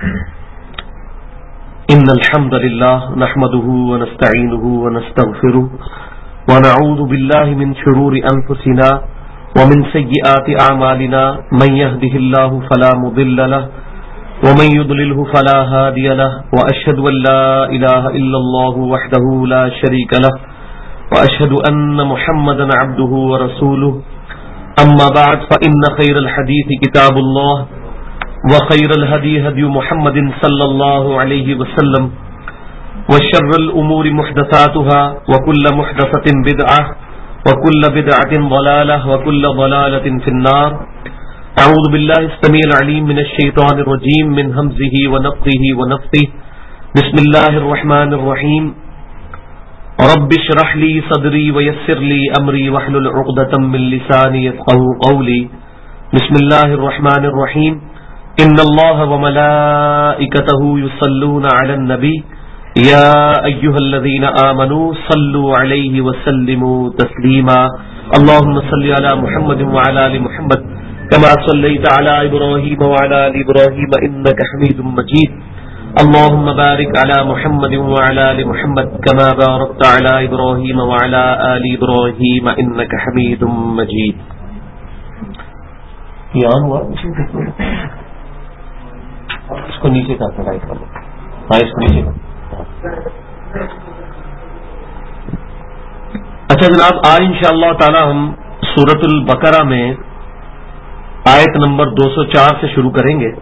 إن الحمد لله نحمده ونستعينه ونستغفره ونعوذ بالله من شرور أنفسنا ومن سيئات أعمالنا من يهده الله فلا مضل له ومن يضلله فلا هادي له وأشهد أن لا إله إلا الله وحده لا شريك له وأشهد أن محمدا عبده ورسوله أما بعد فإن خير الحديث كتاب الله وخير الهدي هدي محمد صلى الله عليه وسلم وشر الأمور محدثاتها وكل محدثة بدعة وكل بدعة ضلالة وكل ضلالة في النار. أعوذ بالله السميع العليم من الشيطان الرجيم من همزه ونفخه ونفثه. بسم الله الرحمن الرحيم. رب اشرح لي صدري ويسر لي أمري واحلل عقدة من لساني يفقهوا قولي. بسم الله الرحمن الرحيم. إن الله وملائكته يصلون على النبي يا أيها الذين آمنوا صلوا عليه وسلموا تسليما. اللهم صل على محمد وعلى آل محمد كما صليت على إبراهيم وعلى آل إبراهيم إنك حميد مجيد. اللهم بارك على محمد وعلى آل محمد كما باركت على إبراهيم وعلى آل إبراهيم إنك حميد مجيد. اس کو نیچے کرتے رائٹ کر لو. ہاں اس کو نیچے کر. اچھا جناب، آج انشاءاللہ تعالی ہم سورۃ البقرہ میں آیت نمبر 204 سے شروع کریں گے،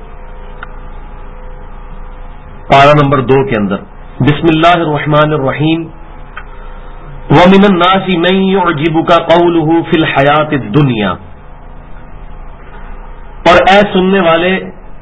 پارہ نمبر 2 کے اندر. بسم اللہ الرحمن الرحیم. وَمِنَ النَّاسِ مَن يُعْجِبُكَ قَوْلُهُ فِي الْحَيَاةِ الدُّنْيَا. اور اے سننے والے،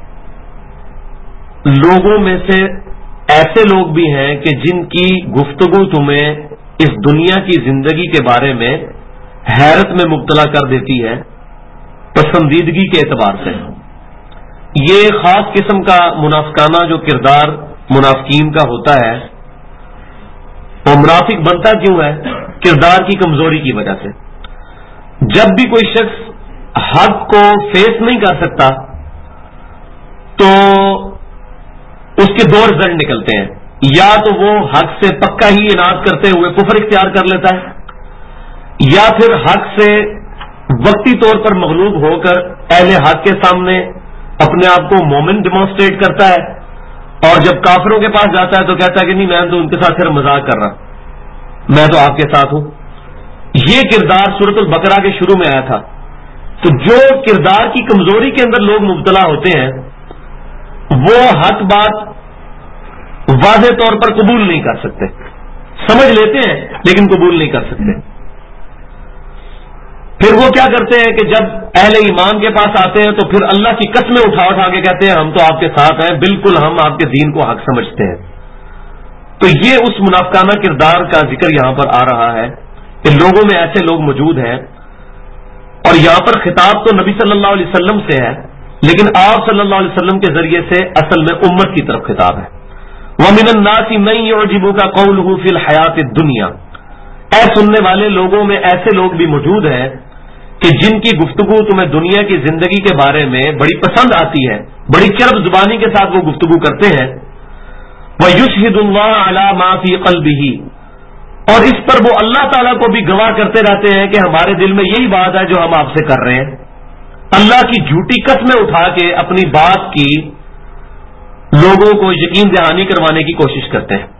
لوگوں میں سے ایسے لوگ بھی ہیں کہ جن کی گفتگو تمہیں اس دنیا کی زندگی کے بارے میں حیرت میں مبتلا کر دیتی ہے پسندیدگی کے اعتبار سے. یہ خاص قسم کا منافقانہ جو کردار منافقین کا ہوتا ہے، وہ منافق بنتا کیوں ہے؟ کردار کی کمزوری کی وجہ سے. جب بھی کوئی شخص حق کو فیس نہیں کر سکتا تو اس کے دو رزلٹ نکلتے ہیں. یا تو وہ حق سے پکا ہی اناد کرتے ہوئے کفر اختیار کر لیتا ہے، یا پھر حق سے وقتی طور پر مغلوب ہو کر اہل حق کے سامنے اپنے آپ کو مومن ڈیمانسٹریٹ کرتا ہے، اور جب کافروں کے پاس جاتا ہے تو کہتا ہے کہ نہیں، میں تو ان کے ساتھ صرف مذاق کر رہا، میں تو آپ کے ساتھ ہوں. یہ کردار سورۃ البقرہ کے شروع میں آیا تھا. تو جو کردار کی کمزوری کے اندر لوگ مبتلا ہوتے ہیں وہ حق بات واضح طور پر قبول نہیں کر سکتے. سمجھ لیتے ہیں لیکن قبول نہیں کر سکتے. پھر وہ کیا کرتے ہیں کہ جب اہل ایمان کے پاس آتے ہیں تو پھر اللہ کی قسمیں اٹھا اٹھا کے کہتے ہیں ہم تو آپ کے ساتھ ہیں، بالکل ہم آپ کے دین کو حق سمجھتے ہیں. تو یہ اس منافقانہ کردار کا ذکر یہاں پر آ رہا ہے کہ لوگوں میں ایسے لوگ موجود ہیں. اور یہاں پر خطاب تو نبی صلی اللہ علیہ وسلم سے ہے، لیکن آپ صلی اللہ علیہ وسلم کے ذریعے سے اصل میں امت کی طرف خطاب ہے. وَمِنَ النَّاسِ مَن يُعْجِبُكَ قَوْلُهُ فِي الْحَيَاةِ الدُّنْيَا. اے سننے والے، لوگوں میں ایسے لوگ بھی موجود ہیں کہ جن کی گفتگو تمہیں دنیا کی زندگی کے بارے میں بڑی پسند آتی ہے، بڑی چرب زبانی کے ساتھ وہ گفتگو کرتے ہیں. وَيُشْهِدُ اللَّهَ عَلَى مَا فِي قَلْبِهِ. اور اس پر وہ اللہ تعالیٰ کو بھی گواہ کرتے رہتے ہیں کہ ہمارے دل میں یہی بات ہے جو ہم آپ سے کر رہے ہیں. اللہ کی جھوٹی قسمیں اٹھا کے اپنی بات کی لوگوں کو یقین دہانی کروانے کی کوشش کرتے ہیں.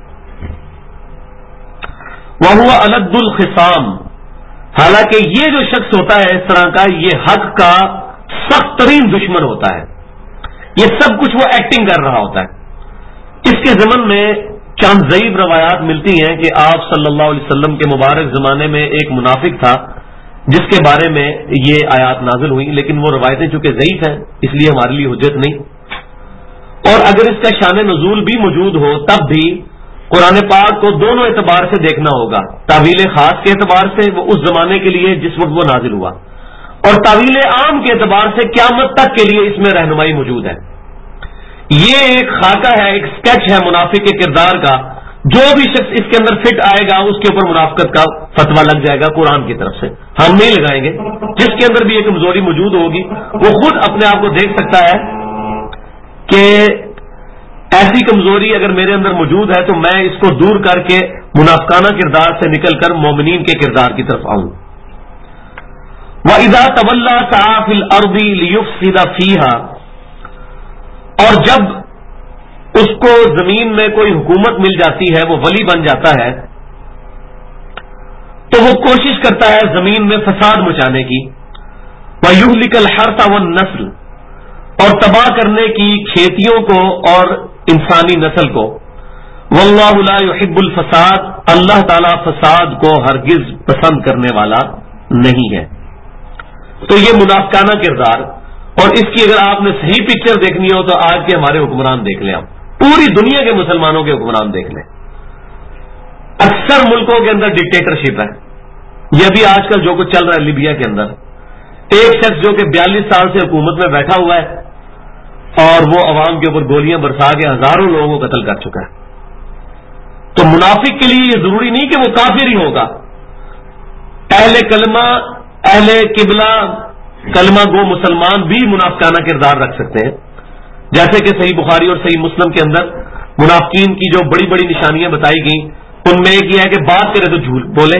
وَهُوَ أَلَدُّ الْخِصَامِ. حالانکہ یہ جو شخص ہوتا ہے اس طرح کا، یہ حق کا سخت ترین دشمن ہوتا ہے. یہ سب کچھ وہ ایکٹنگ کر رہا ہوتا ہے. اس کے ضمن میں چند ضعیف روایات ملتی ہیں کہ آپ صلی اللہ علیہ وسلم کے مبارک زمانے میں ایک منافق تھا جس کے بارے میں یہ آیات نازل ہوئی، لیکن وہ روایتیں چونکہ ضعیف ہیں اس لیے ہمارے لیے حجت نہیں. اور اگر اس کا شان نزول بھی موجود ہو تب بھی قرآن پاک کو دونوں اعتبار سے دیکھنا ہوگا. تعویل خاص کے اعتبار سے وہ اس زمانے کے لیے جس وقت وہ نازل ہوا، اور تعویل عام کے اعتبار سے قیامت تک کے لیے اس میں رہنمائی موجود ہے. یہ ایک خاکہ ہے، ایک سکیچ ہے منافق کے کردار کا. جو بھی شخص اس کے اندر فٹ آئے گا اس کے اوپر منافقت کا فتویٰ لگ جائے گا قرآن کی طرف سے. ہم نہیں لگائیں گے. جس کے اندر بھی یہ کمزوری موجود ہوگی وہ خود اپنے آپ کو دیکھ سکتا ہے کہ ایسی کمزوری اگر میرے اندر موجود ہے تو میں اس کو دور کر کے منافقانہ کردار سے نکل کر مومنین کے کردار کی طرف آؤں. وَإِذَا تَوَلَّى سَعَىٰ فِي الْأَرْضِ لِيُفْسِدَ فِيهَا، اور جب اس کو زمین میں کوئی حکومت مل جاتی ہے، وہ ولی بن جاتا ہے، تو وہ کوشش کرتا ہے زمین میں فساد مچانے کی. وَيُهْلِكَ الْحَرْثَ وَالنَّسْلَ، اور تباہ کرنے کی کھیتیوں کو اور انسانی نسل کو. وَاللَّهُ لَا يُحِبُّ الْفَسَادَ، اللہ تعالی فساد کو ہرگز پسند کرنے والا نہیں ہے. تو یہ منافقانہ کردار، اور اس کی اگر آپ نے صحیح پکچر دیکھنی ہو تو آج کے ہمارے حکمران دیکھ لیں. آپ پوری دنیا کے مسلمانوں کے حکمران دیکھ لیں. اکثر ملکوں کے اندر ڈکٹیٹرشپ ہے. یہ بھی آج کل جو کچھ چل رہا ہے لیبیا کے اندر، ایک شخص جو کہ 42 سال سے حکومت میں بیٹھا ہوا ہے اور وہ عوام کے اوپر گولیاں برسا کے ہزاروں لوگوں کو قتل کر چکا ہے. تو منافق کے لیے یہ ضروری نہیں کہ وہ کافر ہی ہوگا. اہل کلمہ، اہل قبلہ، کلمہ گو مسلمان بھی منافقانہ کردار رکھ سکتے ہیں. جیسے کہ صحیح بخاری اور صحیح مسلم کے اندر منافقین کی جو بڑی بڑی نشانیاں بتائی گئیں، ان میں ایک یہ ہے کہ بات کرے تو جھوٹ بولے،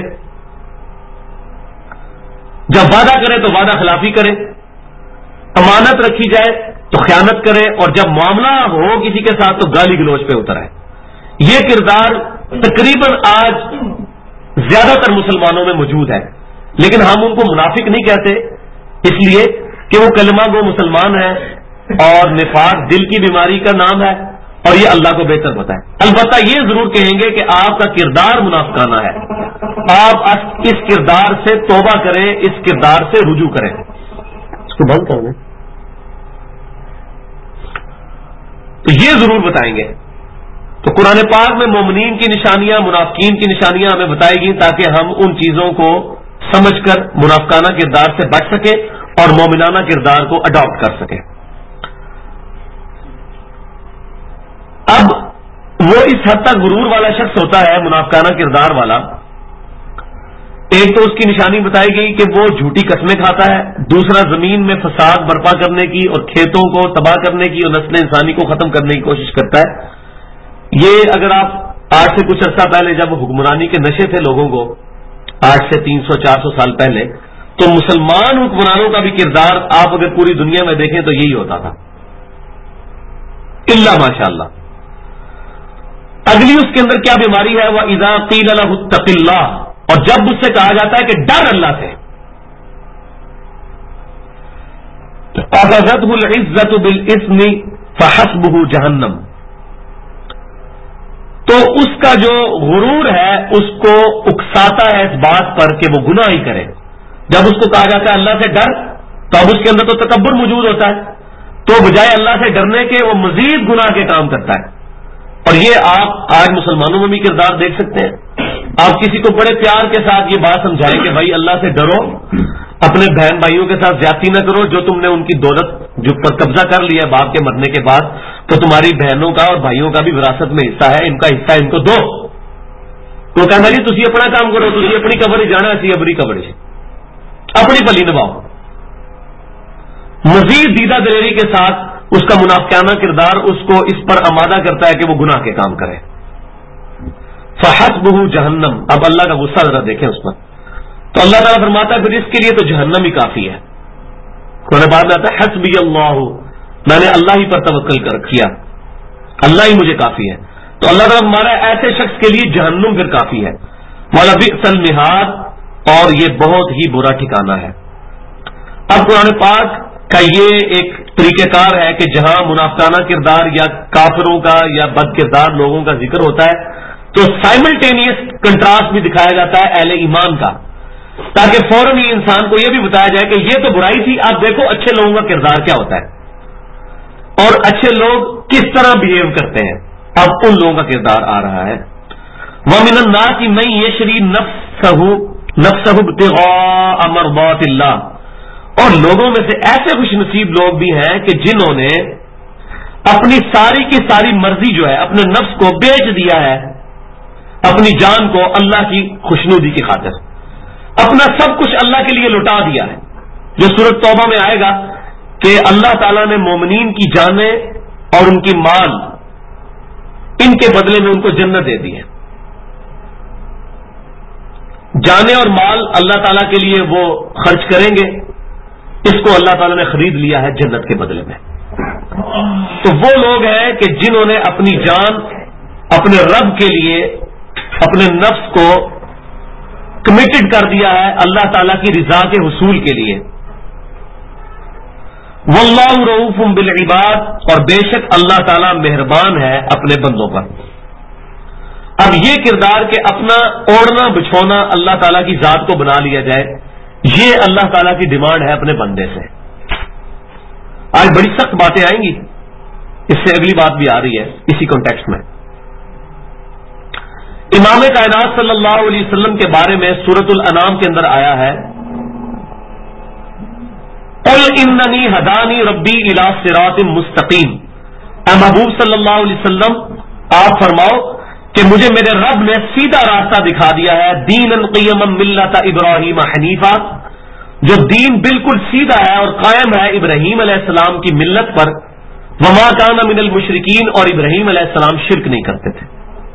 جب وعدہ کرے تو وعدہ خلافی کرے، امانت رکھی جائے تو خیانت کرے، اور جب معاملہ ہو کسی کے ساتھ تو گالی گلوچ پہ اتر آئے. یہ کردار تقریباً آج زیادہ تر مسلمانوں میں موجود ہے، لیکن ہم ان کو منافق نہیں کہتے، اس لیے کہ وہ کلمہ گو مسلمان ہیں، اور نفاق دل کی بیماری کا نام ہے، اور یہ اللہ کو بہتر پتا ہے. البتہ یہ ضرور کہیں گے کہ آپ کا کردار منافقانہ ہے، آپ اس کردار سے توبہ کریں، اس کردار سے رجوع کریں. اس کو بند کر دیں. تو یہ ضرور بتائیں گے. تو قرآن پاک میں مومنین کی نشانیاں، منافقین کی نشانیاں ہمیں بتائی گئی تاکہ ہم ان چیزوں کو سمجھ کر منافقانہ کردار سے بچ سکیں اور مومنانہ کردار کو اڈاپٹ کر سکیں. اب وہ اس حد تک غرور والا شخص ہوتا ہے منافقانہ کردار والا. ایک تو اس کی نشانی بتائی گئی کہ وہ جھوٹی قسمیں کھاتا ہے، دوسرا زمین میں فساد برپا کرنے کی اور کھیتوں کو تباہ کرنے کی اور نسل انسانی کو ختم کرنے کی کوشش کرتا ہے. یہ اگر آپ آج سے کچھ عرصہ پہلے جب حکمرانی کے نشے تھے لوگوں کو، آج سے 300-400 سال پہلے، تو مسلمان حکمرانوں کا بھی کردار آپ اگر پوری دنیا میں دیکھیں تو یہی ہوتا تھا، الا ماشاء اللہ. اگلی اس کے اندر کیا بیماری ہے؟ وَإِذَا قِيلَ لَهُ اتَّقِ اللَّهَ، اور جب اس سے کہا جاتا ہے کہ ڈر اللہ سے، أَخَذَتْهُ الْعِزَّةُ بِالْإِثْمِ فَحَسْبُهُ جَهَنَّمُ، تو اس کا جو غرور ہے اس کو اکساتا ہے اس بات پر کہ وہ گناہ ہی کرے. جب اس کو کہا جاتا ہے اللہ سے ڈر، تو اب اس کے اندر تو تکبر موجود ہوتا ہے، تو بجائے اللہ سے ڈرنے کے وہ مزید گناہ کے کام کرتا ہے. اور یہ آپ آج مسلمانوں میں بھی کردار دیکھ سکتے ہیں. آپ کسی کو بڑے پیار کے ساتھ یہ بات سمجھائیں کہ بھائی اللہ سے ڈرو، اپنے بہن بھائیوں کے ساتھ زیادتی نہ کرو، جو تم نے ان کی دولت جو پر قبضہ کر لیا باپ کے مرنے کے بعد، تو تمہاری بہنوں کا اور بھائیوں کا بھی وراثت میں حصہ ہے، ان کا حصہ ان کو دو. تو کہنا جی تسی اپنا کام کرو، تسی اپنی قبر ہی جانا، اسی اپنی قبر سے اپنی پلی نبھاؤ. مزید دیدہ دلیری کے ساتھ اس کا منافقانہ کردار اس کو اس پر آمادہ کرتا ہے کہ وہ گناہ کے کام کرے. فحسبہ جہنم، اب اللہ کا غصہ ذرا دیکھیں اس پر. تو اللہ تعالیٰ فرماتا ہے پھر اس کے لیے تو جہنم ہی کافی ہے. قرآن بعد میں آتا ہے حسبی اللہ، میں نے اللہ ہی پر توکل کر کیا، اللہ ہی مجھے کافی ہے. تو اللہ تعالیٰ ہمارا ایسے شخص کے لیے جہنم پھر کافی ہے. وَلَبِئْسَ الْمِہَادُ، اور یہ بہت ہی برا ٹھکانہ ہے. اب قرآن پاک کا یہ ایک طریقہ کار ہے کہ جہاں منافقانہ کردار یا کافروں کا یا بد کردار لوگوں کا ذکر ہوتا ہے تو سائملٹینیس کنٹراسٹ بھی دکھایا جاتا ہے اہل ایمان کا، تاکہ فوراً ہی انسان کو یہ بھی بتایا جائے کہ یہ تو برائی تھی، آپ دیکھو اچھے لوگوں کا کردار کیا ہوتا ہے اور اچھے لوگ کس طرح بہیو کرتے ہیں. اب ان لوگوں کا کردار آ رہا ہے. وَمِنَ النَّاسِ مَن يَشْرِي نَفْسَهُ ابْتِغَاءَ مَرْضَاتِ اللَّهِ، اور لوگوں میں سے ایسے خوش نصیب لوگ بھی ہیں کہ جنہوں نے اپنی ساری کی ساری مرضی جو ہے اپنے نفس کو بیچ دیا ہے، اپنی جان کو اللہ کی خوشنودی کی خاطر، اپنا سب کچھ اللہ کے لیے لٹا دیا ہے. جو سورۃ توبہ میں آئے گا کہ اللہ تعالیٰ نے مومنین کی جانیں اور ان کی مال کے بدلے میں ان کو جنت دے دی ہے. جانیں اور مال اللہ تعالیٰ کے لیے وہ خرچ کریں گے، اس کو اللہ تعالیٰ نے خرید لیا ہے جنت کے بدلے میں. تو وہ لوگ ہیں کہ جنہوں نے اپنی جان اپنے رب کے لیے اپنے نفس کو کمیٹڈ کر دیا ہے اللہ تعالیٰ کی رضا کے حصول کے لیے. واللہ رؤوف بالعباد، اور بے شک اللہ تعالیٰ مہربان ہے اپنے بندوں پر. اب یہ کردار کہ اپنا اوڑھنا بچھونا اللہ تعالیٰ کی ذات کو بنا لیا جائے، یہ اللہ تعالیٰ کی ڈیمانڈ ہے اپنے بندے سے. آج بڑی سخت باتیں آئیں گی، اس سے اگلی بات بھی آ رہی ہے اسی کانٹیکسٹ میں. امام کائنات صلی اللہ علیہ وسلم کے بارے میں سورۃ الانعام کے اندر آیا ہے، قل اننی ہدانی ربی الی صراط مستقیم. اے محبوب صلی اللہ علیہ وسلم آپ فرماؤ کہ مجھے میرے رب نے سیدھا راستہ دکھا دیا ہے، دینا قیما ملت ابراہیم حنیفا، جو دین بالکل سیدھا ہے اور قائم ہے ابراہیم علیہ السلام کی ملت پر. وما کان من المشرکین، اور ابراہیم علیہ السلام شرک نہیں کرتے تھے.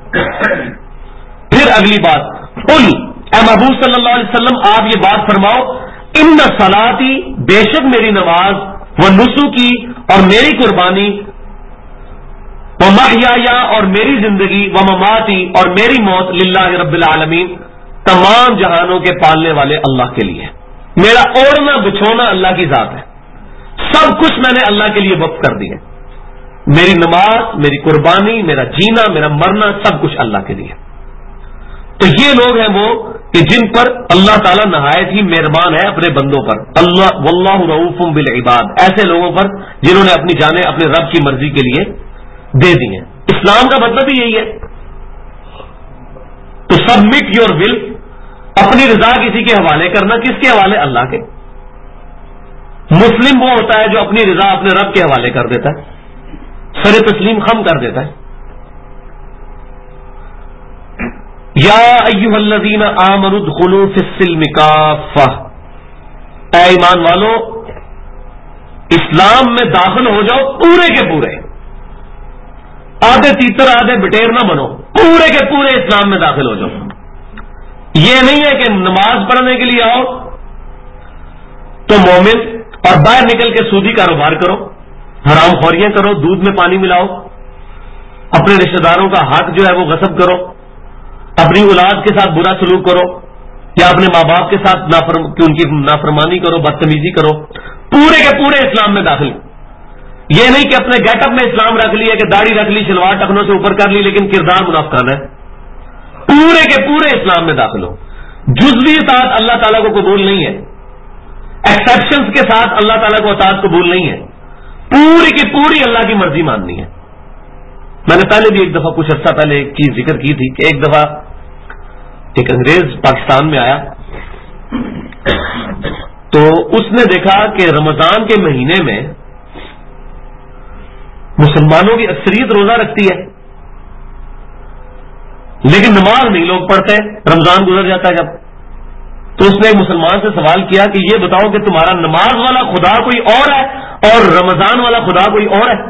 پھر اگلی بات، قل اے محبوب صلی اللہ علیہ وسلم آپ یہ بات فرماؤ، ان صلاتی بے شک میری نماز، و نسکی اور میری قربانی، و محیایا اور میری زندگی، و مماتی اور میری موت، للہ رب العالمین تمام جہانوں کے پالنے والے اللہ کے لیے. میرا اوڑھنا بچھونا اللہ کی ذات ہے، سب کچھ میں نے اللہ کے لیے وقف کر دیا. میری نماز، میری قربانی، میرا جینا، میرا مرنا، سب کچھ اللہ کے لیے. تو یہ لوگ ہیں وہ کہ جن پر اللہ تعالیٰ نہایت ہی مہربان ہے اپنے بندوں پر. اللہ واللہ رؤوف بالعباد، ایسے لوگوں پر جنہوں نے اپنی جانیں اپنے رب کی مرضی کے لیے دے دی ہیں. اسلام کا مطلب ہی یہی ہے، تو سبمٹ یور ول، اپنی رضا کسی کے حوالے کرنا. کس کے حوالے؟ اللہ کے. مسلم وہ ہوتا ہے جو اپنی رضا اپنے رب کے حوالے کر دیتا ہے، سر تسلیم خم کر دیتا ہے. یا ایھا الذین آمنوا ادخلوا فی السلم کافہ، اے ایمان والو اسلام میں داخل ہو جاؤ پورے کے پورے. آدھے تیتر آدھے بٹیر نہ بنو، پورے کے پورے اسلام میں داخل ہو جاؤ. یہ نہیں ہے کہ نماز پڑھنے کے لیے آؤ تو مومن اور باہر نکل کے سودی کاروبار کرو، حرام خوریاں کرو، دودھ میں پانی ملاؤ، اپنے رشتہ داروں کا حق جو ہے وہ غصب کرو، اپنی اولاد کے ساتھ برا سلوک کرو، یا اپنے ماں باپ کے ساتھ ان کی نافرمانی کرو، بدتمیزی کرو. پورے کے پورے اسلام میں داخل. یہ نہیں کہ اپنے گیٹ اپ میں اسلام رکھ لیا کہ داڑھی رکھ لی، شلوار ٹخنوں سے اوپر کر لی، لیکن کردار منافقانہ ہے. پورے کے پورے اسلام میں داخل ہو. جزوی اطاعت اللہ تعالیٰ کو قبول نہیں ہے، ایکسیپشنز کے ساتھ اللہ تعالیٰ کو اطاعت قبول نہیں ہے. پوری کی پوری اللہ کی مرضی ماننی ہے. میں نے پہلے بھی ایک دفعہ کچھ عرصہ پہلے ایک چیز ذکر کی تھی کہ ایک دفعہ ایک انگریز پاکستان میں آیا تو اس نے دیکھا کہ رمضان کے مہینے میں مسلمانوں کی اکثریت روزہ رکھتی ہے لیکن نماز نہیں لوگ پڑھتے. رمضان گزر جاتا ہے جب، تو اس نے ایک مسلمان سے سوال کیا کہ یہ بتاؤ کہ تمہارا نماز والا خدا کوئی اور ہے اور رمضان والا خدا کوئی اور ہے؟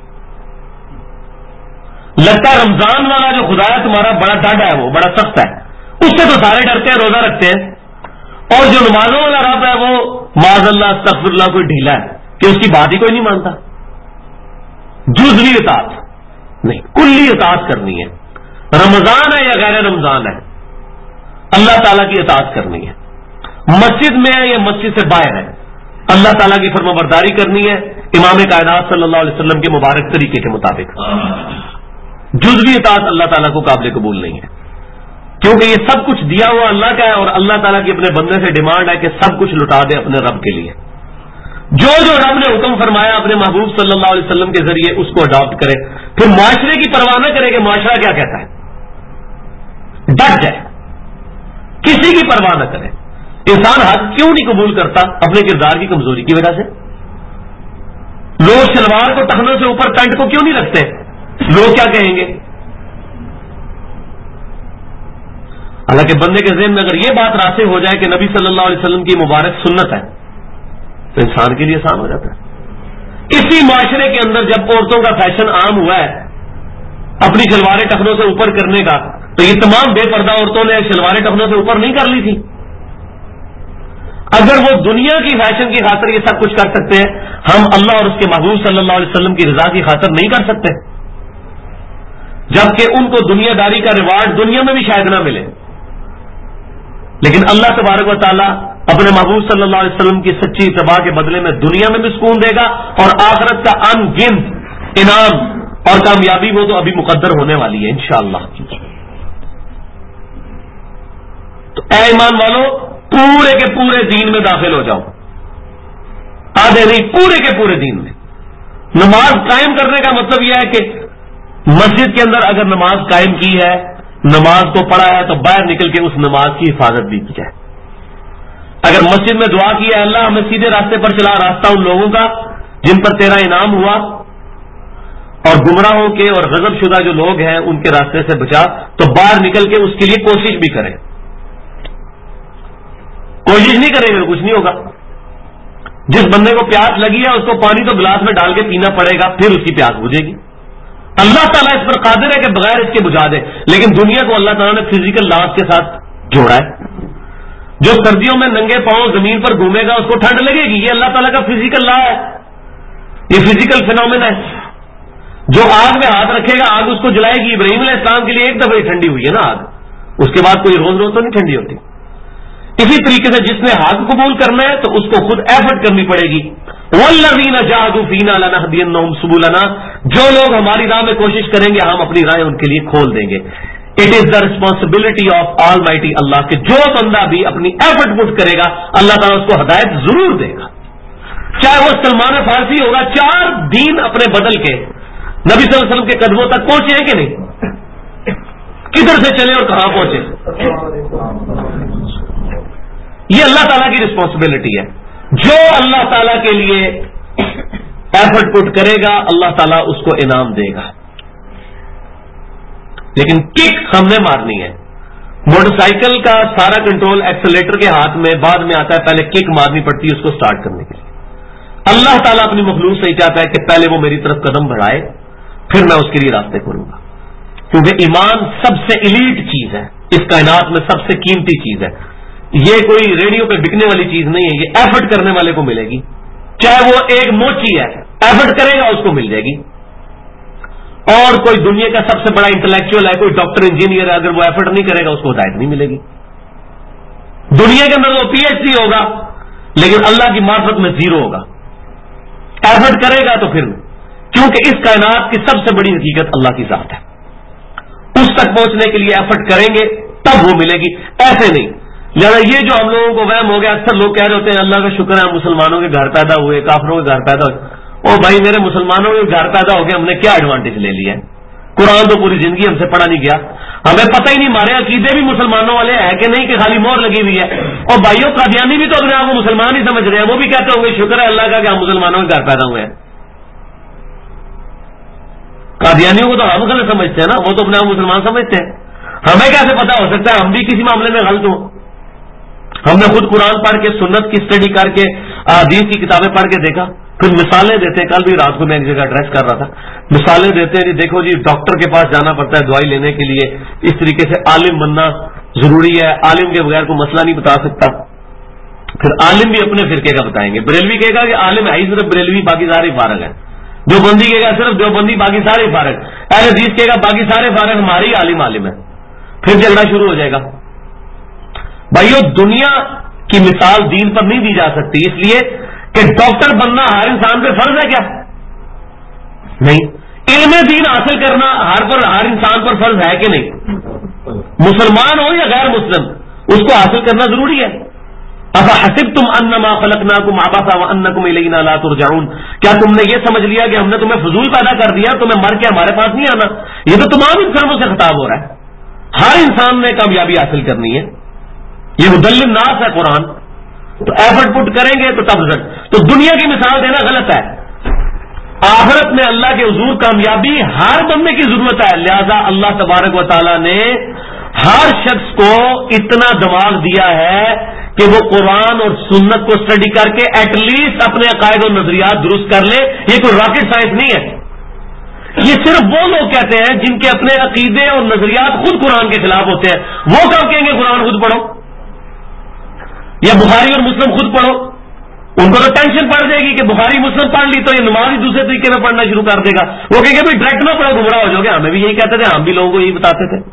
لگتا ہے رمضان والا جو خدا ہے تمہارا بڑا ڈاڈا ہے، وہ بڑا سخت ہے، اس سے تو سارے ڈرتے ہیں، روزہ رکھتے ہیں. اور جو نمازوں والا رب ہے وہ معاذ اللہ استغفر اللہ کوئی ڈھیلا ہے کہ اس کی بات ہی کوئی نہیں مانتا. جزوی اطاعت نہیں، کلی اطاعت کرنی ہے. رمضان ہے یا غیر رمضان ہے، اللہ تعالیٰ کی اطاعت کرنی ہے. مسجد میں ہے یا مسجد سے باہر ہے، اللہ تعالیٰ کی فرما برداری کرنی ہے امام کائنات صلی اللہ علیہ وسلم کے مبارک طریقے کے مطابق. جزوی اطاعت اللہ تعالیٰ کو قابل قبول نہیں ہے، کیونکہ یہ سب کچھ دیا ہوا اللہ کا ہے اور اللہ تعالیٰ کی اپنے بندے سے ڈیمانڈ ہے کہ سب کچھ لٹا دے اپنے رب کے لیے. جو رب نے حکم فرمایا اپنے محبوب صلی اللہ علیہ وسلم کے ذریعے اس کو اڈاپٹ کرے. پھر معاشرے کی پرواہ نہ کرے کہ معاشرہ کیا کہتا ہے، ڈٹ جائے، کسی کی پرواہ نہ کرے. انسان حق کیوں نہیں قبول کرتا؟ اپنے کردار کی کمزوری کی وجہ سے. لوگ شلوار کو ٹخنوں سے اوپر پینٹ کو کیوں نہیں رکھتے؟ لوگ کیا کہیں گے؟ حالانکہ بندے کے ذہن میں اگر یہ بات راسخ ہو جائے کہ نبی صلی اللہ علیہ وسلم کی مبارک سنت ہے تو انسان کے لیے آسان ہو جاتا ہے. اسی معاشرے کے اندر جب عورتوں کا فیشن عام ہوا ہے اپنی شلواریں ٹخنوں سے اوپر کرنے کا، تو یہ تمام بے پردہ عورتوں نے شلواریں ٹخنوں سے اوپر نہیں کر لی تھی؟ اگر وہ دنیا کی فیشن کی خاطر یہ سب کچھ کر سکتے ہیں، ہم اللہ اور اس کے محبوب صلی اللہ علیہ وسلم کی رضا کی خاطر نہیں کر سکتے؟ جبکہ ان کو دنیا داری کا ریوارڈ دنیا میں بھی شاید نہ ملے، لیکن اللہ تبارک و تعالیٰ اپنے محبوب صلی اللہ علیہ وسلم کی سچی اتباع کے بدلے میں دنیا میں بھی سکون دے گا، اور آخرت کا ان گنت انعام اور کامیابی وہ تو ابھی مقدر ہونے والی ہے انشاءاللہ۔ تو اے ایمان والو، پورے کے پورے دین میں داخل ہو جاؤ، آدھے نہیں، پورے کے پورے دین میں۔ نماز قائم کرنے کا مطلب یہ ہے کہ مسجد کے اندر اگر نماز قائم کی ہے، نماز کو پڑھا ہے، تو باہر نکل کے اس نماز کی حفاظت بھی کی جائے۔ اگر مسجد میں دعا کی ہے اللہ ہمیں سیدھے راستے پر چلا، راستہ ان لوگوں کا جن پر تیرا انعام ہوا، اور گمراہوں کے اور غضب شدہ جو لوگ ہیں ان کے راستے سے بچا، تو باہر نکل کے اس کے لیے کوشش بھی کریں۔ کوشش نہیں کریں گے کچھ نہیں ہوگا۔ جس بندے کو پیاس لگی ہے اس کو پانی تو گلاس میں ڈال کے پینا پڑے گا، پھر اس کی پیاس بجھے گی۔ اللہ تعالیٰ اس پر قادر ہے کہ بغیر اس کے بجھا دے، لیکن دنیا کو اللہ تعالیٰ نے فزیکل لاز کے ساتھ جوڑا ہے۔ جو سردیوں میں ننگے پاؤں زمین پر گھومے گا اس کو ٹھنڈ لگے گی، یہ اللہ تعالیٰ کا فزیکل لا ہے، یہ فزیکل فینومینا ہے۔ جو آگ میں ہاتھ رکھے گا آگ اس کو جلائے گی۔ ابراہیم علیہ السلام کے لیے ایک دفعہ ہی ٹھنڈی ہوئی ہے نا آگ، اس کے بعد کوئی روز روز تو نہیں ٹھنڈی ہوتی۔ اسی طریقے سے جس نے حق قبول کرنا ہے تو اس کو خود ایفرٹ کرنی پڑے گی۔ وَالَّذِينَ جَاهَدُوا فِينَا لَنَهْدِيَنَّهُمْ سُبُلَنَا، جو لوگ ہماری راہ میں کوشش کریں گے ہم اپنی راہیں ان کے لیے کھول دیں گے۔ It is the responsibility of almighty Allah, کہ جو بندہ بھی اپنی ایفرٹ پٹ کرے گا اللہ تعالیٰ اس کو ہدایت ضرور دے گا، چاہے وہ سلمان فارسی ہوگا۔ 4 دین اپنے بدل کے نبی صلی اللہ علیہ وسلم کے قدموں تک پہنچے ہیں کہ نہیں؟ کدھر سے چلے اور کہاں پہنچے؟ یہ اللہ تعالیٰ کی رسپانسبلٹی ہے۔ جو اللہ تعالیٰ کے لیے ایفرٹ پٹ کرے گا اللہ تعالیٰ اس کو انعام دے گا، لیکن کک ہم نے مارنی ہے۔ موٹر سائیکل کا سارا کنٹرول ایکسیلیٹر کے ہاتھ میں بعد میں آتا ہے، پہلے کک مارنی پڑتی ہے اس کو سٹارٹ کرنے کے لیے۔ اللہ تعالیٰ اپنی مخلوق سے ہی چاہتا ہے کہ پہلے وہ میری طرف قدم بڑھائے، پھر میں اس کے لیے راستے کھولوں گا، کیونکہ ایمان سب سے ایلیٹ چیز ہے، اس کائنات میں سب سے قیمتی چیز ہے۔ یہ کوئی ریڈیو پہ بکنے والی چیز نہیں ہے، یہ ایفرٹ کرنے والے کو ملے گی، چاہے وہ ایک موچی ہے، ایفرٹ کرے گا اس کو مل جائے گی۔ اور کوئی دنیا کا سب سے بڑا انٹلیکچوئل ہے، کوئی ڈاکٹر انجینئر ہے، اگر وہ ایفرٹ نہیں کرے گا اس کو ہدایت نہیں ملے گی۔ دنیا کے اندر وہ پی ایچ ڈی ہوگا لیکن اللہ کی معرفت میں زیرو ہوگا۔ ایفرٹ کرے گا تو پھر، کیونکہ اس کائنات کی سب سے بڑی حقیقت اللہ کی ذات ہے، اس تک پہنچنے کے لیے ایفرٹ کریں گے تب وہ ملے گی، ایسے نہیں۔ لہٰذا یہ جو ہم لوگوں کو وہم ہو گیا، اکثر لوگ کہہ رہے ہوتے ہیں اللہ کا شکر ہے ہم مسلمانوں کے گھر پیدا ہوئے، کافروں کے گھر پیدا ہوئے۔ او بھائی میرے، مسلمانوں کے گھر پیدا ہو گئے، ہم نے کیا ایڈوانٹیج لے لیا ہے؟ قرآن تو پوری زندگی ہم سے پڑھا نہیں گیا، ہمیں پتہ ہی نہیں، ہمارے عقیدے بھی مسلمانوں والے ہیں کہ نہیں، کہ خالی مور لگی ہوئی ہے۔ اور بھائیوں قادیانی بھی تو اپنے آپ کو مسلمان ہی سمجھ رہے ہیں، وہ بھی کہتے ہوں گے شکر ہے اللہ کا کہ ہم مسلمانوں کے گھر پیدا ہوئے ہیں۔ قادیانیوں کو تو ہم غلط سمجھتے ہیں نا، وہ تو اپنے آپ مسلمان سمجھتے ہیں، ہمیں کیسے پتا ہو سکتا ہے ہم بھی کسی معاملے میں غلط ہوں؟ ہم نے خود قرآن پڑھ کے، سنت کی اسٹڈی کر کے، حدیث کی کتابیں پڑھ کے دیکھا، پھر مثالیں دیتے ہیں۔ کل بھی رات کو میں ایک جگہ ایڈریس کر رہا تھا، مثالیں دیتے ہیں، دیکھو جی ڈاکٹر کے پاس جانا پڑتا ہے دوائی لینے کے لیے، اس طریقے سے عالم بننا ضروری ہے، عالم کے بغیر کوئی مسئلہ نہیں بتا سکتا۔ پھر عالم بھی اپنے فرقے کا بتائیں گے، بریلوی کہے گا کہ عالم ہے ہی صرف بریلوی، باقی سارے فارغ ہیں۔ دیوبندی کہے گا صرف دیوبندی، باقی سارے فارغ۔ اہل حدیث کہے گا باقی سارے فارغ، ہمارے ہی عالم ہے۔ پھر جھگڑا شروع ہو جائے گا۔ بھائیو دنیا کی مثال دین پر نہیں دی جا سکتی، اس لیے کہ ڈاکٹر بننا ہر انسان پہ فرض ہے کیا؟ نہیں۔ علم دین حاصل کرنا ہر انسان پر فرض ہے کہ نہیں؟ مسلمان ہو یا غیر مسلم، اس کو حاصل کرنا ضروری ہے۔ افحسبتم انما خلقناکم عبثا وانکم الینا لا ترجعون، کیا تم نے یہ سمجھ لیا کہ ہم نے تمہیں فضول پیدا کر دیا، تمہیں مر کے ہمارے پاس نہیں آنا؟ یہ تو تمام انسانوں سے خطاب ہو رہا ہے، ہر انسان نے کامیابی حاصل کرنی ہے، یہ مدل الناس ہے قرآن۔ تو ایفرٹ پٹ کریں گے تو تب رزلٹ۔ تو دنیا کی مثال دینا غلط ہے، آخرت میں اللہ کے حضور کامیابی ہر بندے کی ضرورت ہے، لہذا اللہ تبارک و تعالیٰ نے ہر شخص کو اتنا دماغ دیا ہے کہ وہ قرآن اور سنت کو اسٹڈی کر کے ایٹ لیسٹ اپنے عقائد و نظریات درست کر لے۔ یہ کوئی راکٹ سائنس نہیں ہے، یہ صرف وہ لوگ کہتے ہیں جن کے اپنے عقیدے اور نظریات خود قرآن کے خلاف ہوتے ہیں. وہ کب کہیں گے قرآن خود پڑھو یا بخاری اور مسلم خود پڑھو؟ ان کو تو ٹینشن پڑ جائے گی کہ بخاری مسلم پڑھ لی تو یہ نماز ہی دوسرے طریقے میں پڑھنا شروع کر دے گا. وہ کہیں گے بھائی ڈائریکٹ نہ پڑھو گمراہ ہو جاؤ گے. ہمیں بھی یہی کہتے تھے, ہم بھی لوگوں کو یہی بتاتے تھے.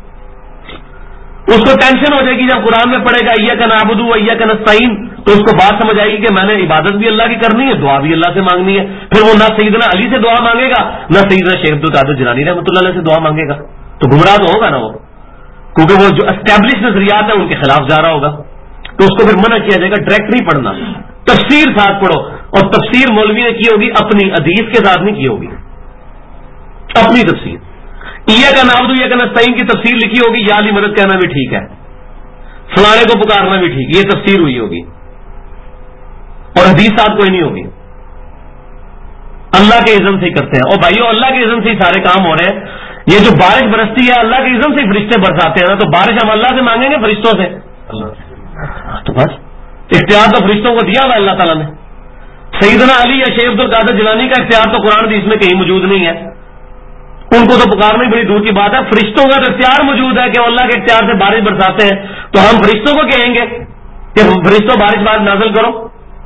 اس کو ٹینشن ہو جائے گی جب قرآن میں پڑھے گا ایاک نعبد و ایاک نستعین, تو اس کو بات سمجھ آئے گی کہ میں نے عبادت بھی اللہ کی کرنی ہے, دعا بھی اللہ سے مانگنی ہے. پھر وہ نہ سیدنا علی سے دعا مانگے گا نہ سیدنا شیخ عبد القادر جیلانی رحمۃ اللہ علیہ سے دعا مانگے گا. تو گمراہ تو ہوگا نا وہ, کیونکہ وہ جو اسٹیبلش نظریات ہیں ان کے خلاف جا رہا ہوگا. تو اس کو پھر منع کیا جائے گا ڈائریکٹ نہیں پڑھنا, تفسیر ساتھ پڑھو. اور تفسیر مولوی نے کی ہوگی اپنی, حدیث کے ساتھ نہیں کی ہوگی, اپنی تفسیر. ایاک نعبد و ایاک نستعین کی تفسیر لکھی ہوگی, یا علی مدد کہنا بھی ٹھیک ہے, فلانے کو پکارنا بھی ٹھیک, یہ تفسیر ہوئی ہوگی. اور حدیث ساتھ کوئی نہیں ہوگی. اللہ کے اذن سے ہی کرتے ہیں. اور بھائیو اللہ کے اذن سے ہی سارے کام ہو رہے ہیں. یہ جو بارش برستی ہے اللہ کے اذن سے ہی فرشتے برساتے ہیں نا, تو بارش ہم اللہ سے مانگیں گے فرشتوں سے؟ تو بس اختیار تو فرشتوں کو دیا ہوا اللہ تعالیٰ نے. سیدنا علی یا شیخ عبد القادر جیلانی کا اختیار تو قرآن حدیث میں کہیں موجود نہیں ہے. ان کو تو پکارنا ہی بڑی دور کی بات ہے. فرشتوں کا تو اختیار موجود ہے کہ وہ اللہ کے اختیار سے بارش برساتے ہیں. تو ہم فرشتوں کو کہیں گے کہ فرشتوں بارش نازل کرو؟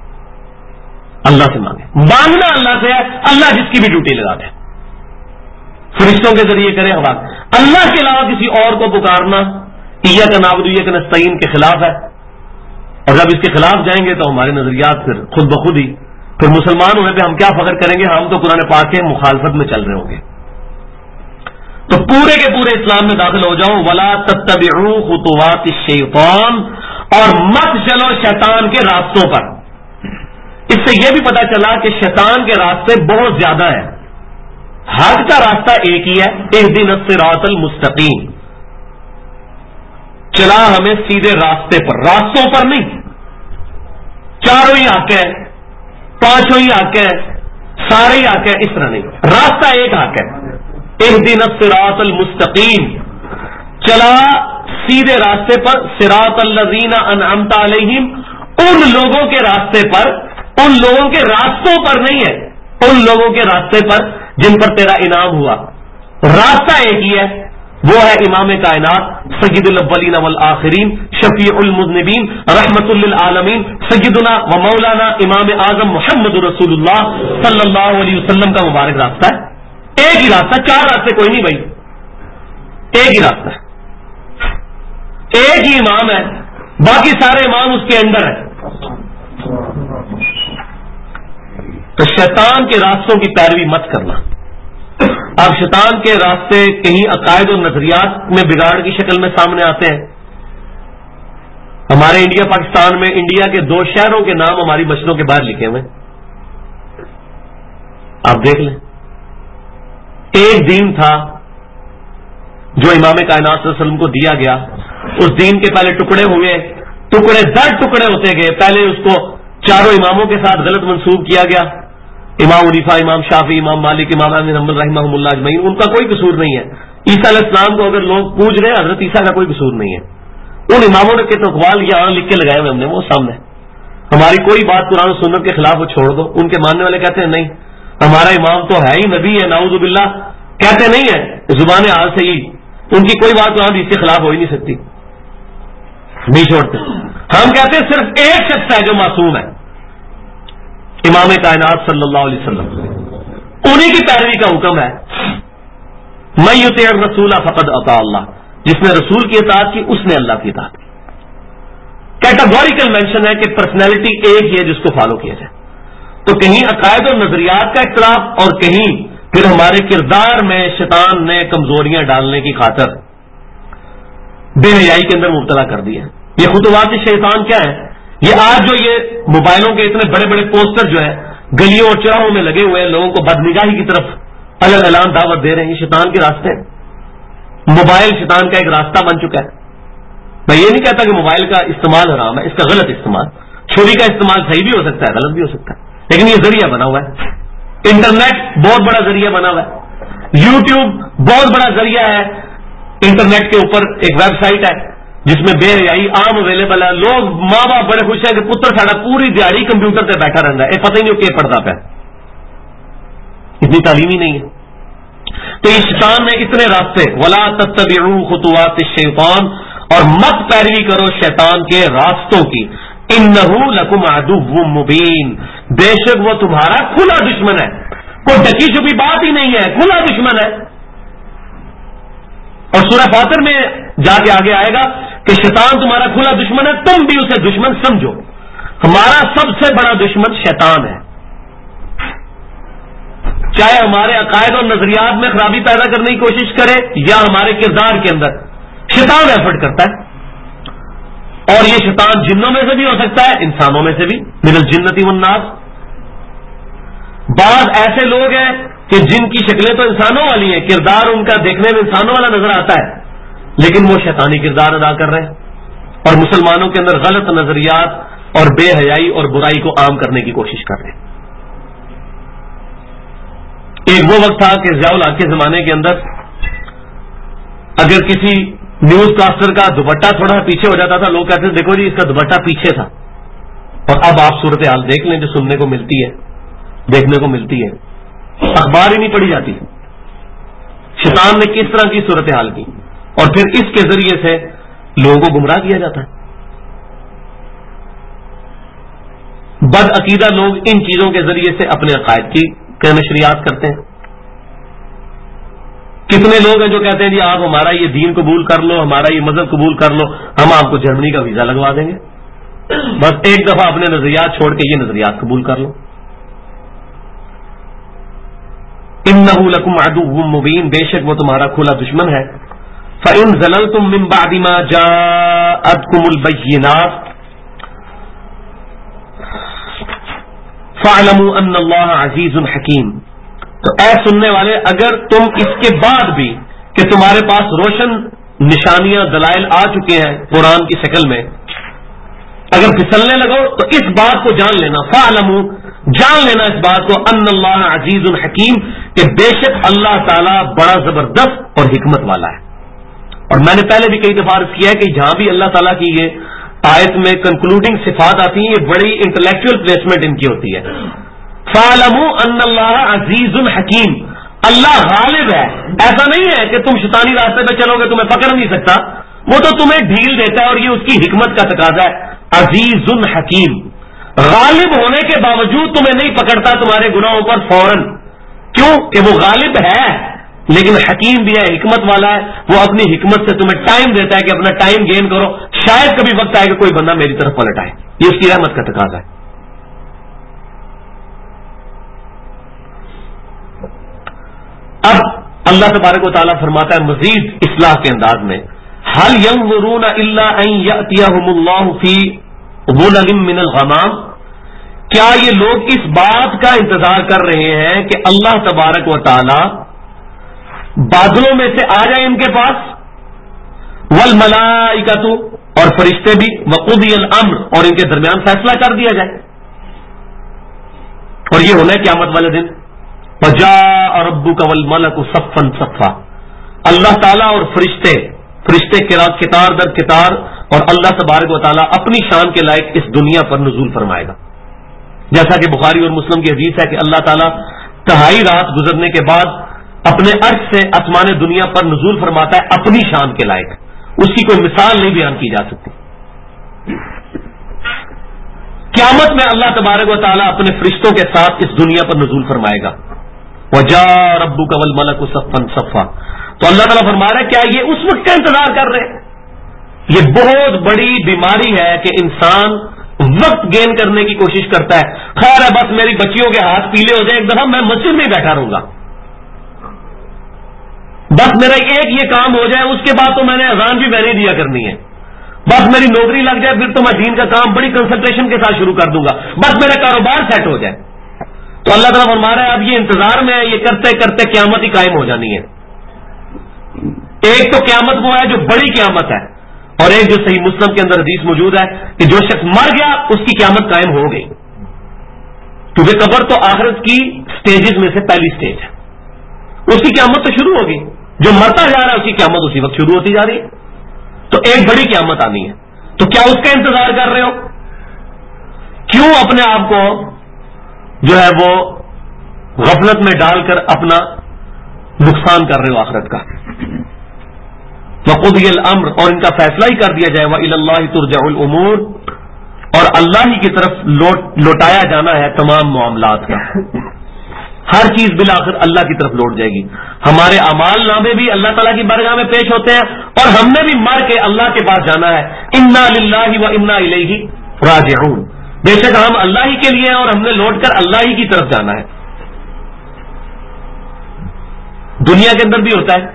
اللہ سے مانگے. مانگنا اللہ سے ہے, اللہ جس کی بھی ڈیوٹی لگا دے, فرشتوں کے ذریعے کرے ہوا. اللہ کے علاوہ کسی اور کو پکارنا ایاک نعبد و ایاک نستعین کے خلاف ہے. اور جب اس کے خلاف جائیں گے تو ہمارے نظریات پھر خود بخود ہی, پھر مسلمان ہونے پہ ہم کیا فخر کریں گے؟ ہم تو قرآن پاک کے مخالفت میں چل رہے ہوں گے. تو پورے کے پورے اسلام میں داخل ہو جاؤ. ولا تتبعوا خطوات الشیطان, اور مت چلو شیطان کے راستوں پر. اس سے یہ بھی پتا چلا کہ شیطان کے راستے بہت زیادہ ہیں. حق کا راستہ ایک ہی ہے, اہدنا الصراط المستقیم. چلا ہمیں سیدھے راستے پر, راستوں پر نہیں. چاروں ہی حق ہے, پانچوں ہی حق ہے, سارے ہی حق ہے, اس طرح نہیں. راستہ ایک حق ہے, اہدنا الصراط المستقیم. چلا سیدھے راستے پر, صراط الذین انعمت علیہم, ان لوگوں کے راستے پر, ان لوگوں کے راستوں پر نہیں ہے, ان لوگوں کے راستے پر جن پر تیرا انعام ہوا. راستہ ایک ہی ہے, وہ ہے امام کائنات سید الاولین والآخرین شفیع المذنبین رحمت للعالمین سیدنا و مولانا امام اعظم محمد رسول اللہ صلی اللہ علیہ وسلم کا مبارک راستہ ہے. ایک ہی راستہ, چار راستے کوئی نہیں بھائی, ایک ہی راستہ ہے, ایک ہی امام ہے, باقی سارے امام اس کے اندر ہیں. تو شیطان کے راستوں کی پیروی مت کرنا. اب شیطان کے راستے کہیں عقائد اور نظریات میں بگاڑ کی شکل میں سامنے آتے ہیں. ہمارے انڈیا پاکستان میں انڈیا کے 2 شہروں کے نام ہماری مسجدوں کے باہر لکھے ہوئے, آپ دیکھ لیں. ایک دین تھا جو امام کائنات صلی اللہ علیہ وسلم کو دیا گیا, اس دین کے پہلے ٹکڑے ہوئے, ٹکڑے در ٹکڑے ہوتے گئے. پہلے اس کو چاروں اماموں کے ساتھ غلط منسوب کیا گیا, امام حنیفہ, امام شافعی, امام مالک, امام احمد بن حنبل رحمہم اللہ اجمعین. ان کا کوئی قصور نہیں ہے. عیسیٰ علیہ السلام کو اگر لوگ پوچھ رہے ہیں, حضرت عیسیٰ کا کوئی قصور نہیں ہے. ان اماموں نے کے تو اقوال یہاں لکھ کے لگائے ہوئے ہم نے, وہ سامنے. ہماری کوئی بات قرآن و سنت کے خلاف وہ چھوڑ دو. ان کے ماننے والے کہتے ہیں نہیں ہمارا امام تو ہے ہی نبی ہے, نعوذ باللہ, کہتے نہیں ہے زبان حال سے ہی, ان کی کوئی بات قرآن اس کے خلاف ہو ہی نہیں سکتی, نہیں چھوڑتے. ہم کہتے ہیں صرف ایک شخص ہے جو معصوم ہے, امام کائنات صلی اللہ علیہ وسلم, انہی کی پیروی کا حکم ہے. من یطیع الرسول فقد اطاع اللہ, جس نے رسول کی اطاعت کی اس نے اللہ کی اطاعت کی. کیٹاگوریکل مینشن ہے کہ پرسنالٹی ایک ہی ہے جس کو فالو کیا جائے. تو کہیں عقائد اور نظریات کا اختلاف اور کہیں پھر ہمارے کردار میں شیطان نے کمزوریاں ڈالنے کی خاطر بے حیائی کے اندر مبتلا کر دیا. یہ خطوات شیطان کیا ہے؟ یہ آج جو یہ موبائلوں کے اتنے بڑے بڑے پوسٹر جو ہے گلیوں اور چوراہوں میں لگے ہوئے ہیں, لوگوں کو بدنگاہی کی طرف الگ اعلان دعوت دے رہے ہیں, یہ شیطان کے راستے ہیں. موبائل شیطان کا ایک راستہ بن چکا ہے. میں یہ نہیں کہتا کہ موبائل کا استعمال حرام ہے, اس کا غلط استعمال, چھری کا استعمال صحیح بھی ہو سکتا ہے, غلط بھی ہو سکتا ہے, لیکن یہ ذریعہ بنا ہوا ہے. انٹرنیٹ بہت بڑا ذریعہ بنا ہوا ہے, یوٹیوب بہت بڑا ذریعہ ہے. انٹرنیٹ کے اوپر ایک ویب سائٹ ہے جس میں بے حیائی عام اویلیبل ہے. لوگ ماں باپ بڑے خوش ہیں کہ پتر ساڑا پوری دیہڑی کمپیوٹر پہ بیٹھا رہتا ہے, پتہ ہی نہیں کہ پڑھتا پہ, اتنی تعلیم ہی نہیں ہے. تو اس شیطان نے اتنے راستے، ولا تتبعوا خطوات الشیطان، اور مت پیروی کرو شیطان کے راستوں کی، انہ لکم عدو مبین، بے شک وہ تمہارا کھلا دشمن ہے، کوئی ڈکی چھپی بات ہی نہیں ہے، کھلا دشمن ہے۔ اور سورہ فاطر میں جا کے آگے آئے گا کہ شیطان تمہارا کھلا دشمن ہے، تم بھی اسے دشمن سمجھو۔ ہمارا سب سے بڑا دشمن شیطان ہے، چاہے ہمارے عقائد اور نظریات میں خرابی پیدا کرنے کی کوشش کرے یا ہمارے کردار کے اندر، شیطان ایفرٹ کرتا ہے۔ اور یہ شیطان جنوں میں سے بھی ہو سکتا ہے، انسانوں میں سے بھی، من الجنۃ والناس۔ بعض ایسے لوگ ہیں کہ جن کی شکلیں تو انسانوں والی ہیں، کردار ان کا دیکھنے میں انسانوں والا نظر آتا ہے، لیکن وہ شیطانی کردار ادا کر رہے ہیں اور مسلمانوں کے اندر غلط نظریات اور بے حیائی اور برائی کو عام کرنے کی کوشش کر رہے ہیں۔ ایک وہ وقت تھا کہ ضیاء الحق کے زمانے کے اندر اگر کسی نیوز کاسٹر کا دوپٹہ تھوڑا پیچھے ہو جاتا تھا، لوگ کہتے تھے دیکھو جی اس کا دوپٹہ پیچھے تھا۔ اور اب آپ صورتحال دیکھ لیں جو سننے کو ملتی ہے، دیکھنے کو ملتی ہے، اخبار ہی نہیں پڑھی جاتی۔ شیطان نے کس طرح کی صورتحال کی، اور پھر اس کے ذریعے سے لوگوں کو گمراہ کیا جاتا ہے۔ بد عقیدہ لوگ ان چیزوں کے ذریعے سے اپنے عقائد کی نشریات کرتے ہیں۔ کتنے لوگ ہیں جو کہتے ہیں جی آپ ہمارا یہ دین قبول کر لو، ہمارا یہ مذہب قبول کر لو، ہم آپ کو جرمنی کا ویزا لگوا دیں گے، بس ایک دفعہ اپنے نظریات چھوڑ کے یہ نظریات قبول کر لو۔ انہ لکم عدو مبین، بے شک وہ تمہارا کھلا دشمن ہے۔ فإن زللتم من بعد ما جاءتكم البينات فاعلموا ان اللہ عزیز حکیم۔ تو اے سننے والے، اگر تم اس کے بعد بھی کہ تمہارے پاس روشن نشانیاں دلائل آ چکے ہیں قرآن کی شکل میں، اگر پھسلنے لگو تو اس بات کو جان لینا، فاعلموا، جان لینا اس بات کو، ان اللہ عزیز حکیم، کہ بے شک اللہ تعالیٰ بڑا زبردست اور حکمت والا ہے۔ اور میں نے پہلے بھی کئی دفعہ عرض کیا ہے کہ جہاں بھی اللہ تعالیٰ کی یہ آیت میں کنکلوڈنگ صفات آتی ہیں، یہ بڑی انٹلیکچوئل پلیسمنٹ ان کی ہوتی ہے۔ فَاعْلَمُوا أَنَّ اللَّهَ عَزِيزٌ حَكِيمٌ، اللہ غالب ہے، ایسا نہیں ہے کہ تم شیطانی راستے پہ چلو گے تمہیں پکڑ نہیں سکتا، وہ تو تمہیں ڈھیل دیتا ہے اور یہ اس کی حکمت کا تقاضا ہے۔ عزیز حکیم، غالب ہونے کے باوجود تمہیں نہیں پکڑتا تمہارے گناہوں پر فوراً، کیوں کہ وہ غالب ہے، لیکن حکیم بھی ہے، حکمت والا ہے، وہ اپنی حکمت سے تمہیں ٹائم دیتا ہے کہ اپنا ٹائم گین کرو، شاید کبھی وقت آئے کہ کوئی بندہ میری طرف پلٹ آئے، یہ اس کی رحمت کا تقاضا ہے۔ اب اللہ تبارک و تعالیٰ فرماتا ہے مزید اصلاح کے انداز میں، هل ينظرون الا ان يأتيهم الله في ظلل من الغمام، کیا یہ لوگ اس بات کا انتظار کر رہے ہیں کہ اللہ تبارک و تعالیٰ بادلوں میں سے آ جائے ان کے پاس، والملائکۃ، اور فرشتے بھی، وقضی الامر، اور ان کے درمیان فیصلہ کر دیا جائے، اور یہ ہونا ہے قیامت والے دن۔ وجاء ربک والملک صفا صفا، اللہ تعالیٰ اور فرشتے کتار در کتار، اور اللہ تبارک و تعالیٰ اپنی شان کے لائق اس دنیا پر نزول فرمائے گا، جیسا کہ بخاری اور مسلم کی حدیث ہے کہ اللہ تعالیٰ تہائی رات گزرنے کے بعد اپنے عرش سے آسمان دنیا پر نزول فرماتا ہے اپنی شان کے لائق، اس کی کوئی مثال نہیں بیان کی جا سکتی۔ قیامت میں اللہ تبارک و تعالیٰ اپنے فرشتوں کے ساتھ اس دنیا پر نزول فرمائے گا۔ وجاء ربک والملک صفا صفا، تو اللہ تعالیٰ فرما رہا ہے کیا یہ اس وقت کا انتظار کر رہے ہیں؟ یہ بہت بڑی بیماری ہے کہ انسان وقت گین کرنے کی کوشش کرتا ہے، خیر ہے بس میری بچیوں کے ہاتھ پیلے ہو جائیں ایک دفعہ میں مسجد میں بیٹھا رہوں گا، بس میرا ایک یہ کام ہو جائے اس کے بعد تو میں نے اذان بھی میں نے دیا کرنی ہے، بس میری نوکری لگ جائے پھر تو میں دین کا کام بڑی کنسنٹریشن کے ساتھ شروع کر دوں گا، بس میرا کاروبار سیٹ ہو جائے۔ تو اللہ تعالیٰ فرما رہا ہے اب یہ انتظار میں ہے، یہ کرتے کرتے قیامت ہی قائم ہو جانی ہے۔ ایک تو قیامت وہ ہے جو بڑی قیامت ہے، اور ایک جو صحیح مسلم کے اندر حدیث موجود ہے کہ جو شخص مر گیا اس کی قیامت قائم ہو گئی، کیونکہ قبر تو آخرت کی سٹیجز میں سے پہلی سٹیج ہے، اس کی قیامت تو شروع ہوگی، جو مرتا جا رہا ہے اس کی قیامت اسی وقت شروع ہوتی جا رہی ہے، تو ایک بڑی قیامت آنی ہے، تو کیا اس کا انتظار کر رہے ہو؟ کیوں اپنے آپ کو جو ہے وہ غفلت میں ڈال کر اپنا نقصان کر رہے ہو آخرت کا. وقضی الامر، اور ان کا فیصلہ ہی کر دیا جائے. وإلی اللہ ترجع الامور، اور اللہ ہی کی طرف لوٹایا جانا ہے تمام معاملات کا. ہر چیز بالآخر اللہ کی طرف لوٹ جائے گی. ہمارے اعمال نامے بھی اللہ تعالیٰ کی بارگاہ میں پیش ہوتے ہیں، اور ہم نے بھی مر کے اللہ کے پاس جانا ہے. انا للہ و انا الیہ راجعون، بے شک ہم اللہ ہی کے لیے ہیں اور ہم نے لوٹ کر اللہ ہی کی طرف جانا ہے. دنیا کے اندر بھی ہوتا ہے،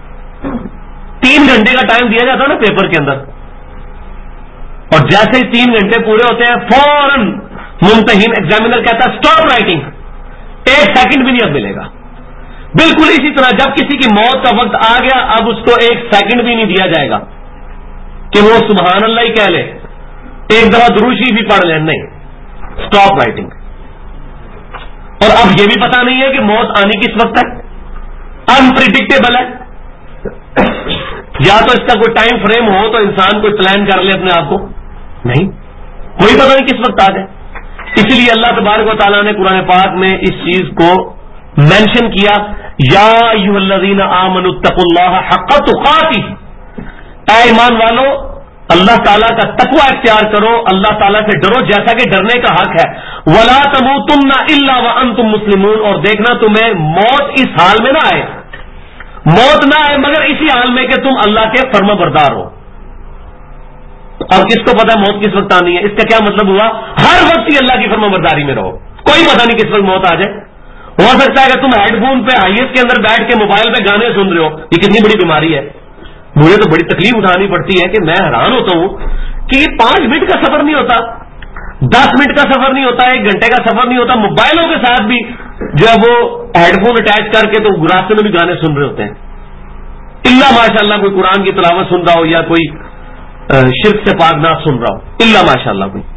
3 گھنٹے کا ٹائم دیا جاتا ہے نا پیپر کے اندر، اور جیسے ہی 3 گھنٹے پورے ہوتے ہیں فوراً ممتحن ایگزامینر کہتا ہے اسٹاپ رائٹنگ، 1 سیکنڈ بھی نہیں اب ملے گا. بالکل اسی طرح جب کسی کی موت کا وقت آ گیا، اب اس کو 1 سیکنڈ بھی نہیں دیا جائے گا کہ وہ سبحان اللہ ہی کہہ لے، 1 دفعہ درود شریف بھی پڑھ لیں، نہیں، اسٹاپ رائٹنگ. اور اب یہ بھی پتا نہیں ہے کہ موت آنی کس وقت ہے، انپریڈکٹیبل ہے. یا تو اس کا کوئی ٹائم فریم ہو تو انسان کوئی پلان کر لے اپنے آپ کو، نہیں، کوئی پتہ نہیں کس وقت آ جائے. اسی لیے اللہ تبارک و تعالیٰ نے قرآن پاک میں اس چیز کو مینشن کیا، یا ایھا الذین آمنوا اتقوا اللہ حق تقاتہ، اے ایمان والو اللہ تعالیٰ کا تقوی اختیار کرو، اللہ تعالیٰ سے ڈرو جیسا کہ ڈرنے کا حق ہے. ولا تموتن الا وانتم مسلمون، اور دیکھنا تمہیں موت اس حال میں نہ آئے، موت نہ آئے مگر اسی حال میں کہ تم اللہ کے فرما بردار ہو. اب کس کو پتا موت کس وقت آنی ہے؟ اس کا کیا مطلب ہوا؟ ہر وقت ہی اللہ کی فرما برداری میں رہو، کوئی پتہ نہیں کس وقت موت آ جائے. ہو سکتا ہے کہ تم ہیڈ فون پہ ہائیس کے اندر بیٹھ کے موبائل پہ گانے سن رہے ہو، یہ کتنی بڑی بیماری ہے. مجھے تو بڑی تکلیف اٹھانی پڑتی ہے کہ میں حیران ہوتا ہوں کہ یہ 5 منٹ کا سفر نہیں ہوتا، 10 منٹ کا سفر نہیں ہوتا، 1 گھنٹے کا سفر نہیں ہوتا، موبائلوں کے ساتھ بھی جو ہے وہ ہیڈ فون اٹیچ کر کے تو راستے میں بھی گانے سن رہے ہوتے ہیں. اللہ ماشاء اللہ کوئی قرآن کی تلاوت سن رہا ہو یا کوئی شرک سے پاک نہ سن رہا ہو، اللہ ماشاء اللہ کوئی.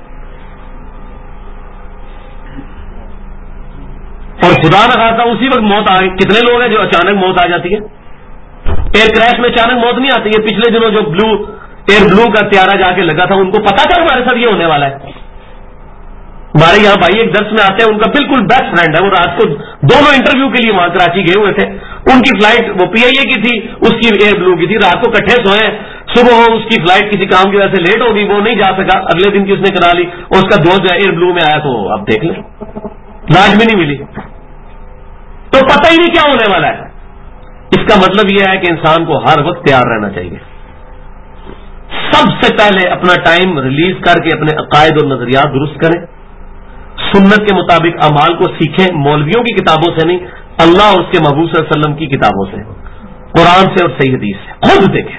اور خدا نہ خاصا اسی وقت موت آ گئی. کتنے لوگ ہیں جو اچانک موت آ جاتی ہے؟ ایئر کریش میں اچانک موت نہیں آتی ہے. پچھلے دنوں جو ایئر بلو کا طیارہ جا کے لگا تھا، ان کو پتا تھا ہمارے ساتھ یہ ہونے والا ہے. ہمارے یہاں بھائی ایک درس میں آتے ہیں، ان کا بالکل بیسٹ فرینڈ ہے، وہ رات کو دونوں انٹرویو کے لیے وہاں کراچی گئے ہوئے تھے. ان کی فلائٹ وہ پی آئی اے کی تھی، اس کی ایئر بلو کی تھی. رات کو کٹھے سوئے، صبح اس کی فلائٹ کسی کام کی وجہ سے لیٹ ہو گئی، وہ نہیں جا سکا. اگلے دن کی اس نے کرا لی، اور اس کا دوست جو ایئر بلو میں آیا تو اب دیکھ لیں لاج بھی نہیں ملی. تو پتہ ہی نہیں کیا ہونے والا ہے. اس کا مطلب یہ ہے کہ انسان کو ہر وقت تیار رہنا چاہیے. سب سے پہلے اپنا ٹائم ریلیز کر کے اپنے عقائد اور نظریات درست کریں، سنت کے مطابق اعمال کو سیکھیں، مولویوں کی کتابوں سے نہیں، اللہ اور اس کے محبوب صلی اللہ علیہ وسلم کی کتابوں سے، قرآن سے اور صحیح حدیث سے. خود دیکھیں.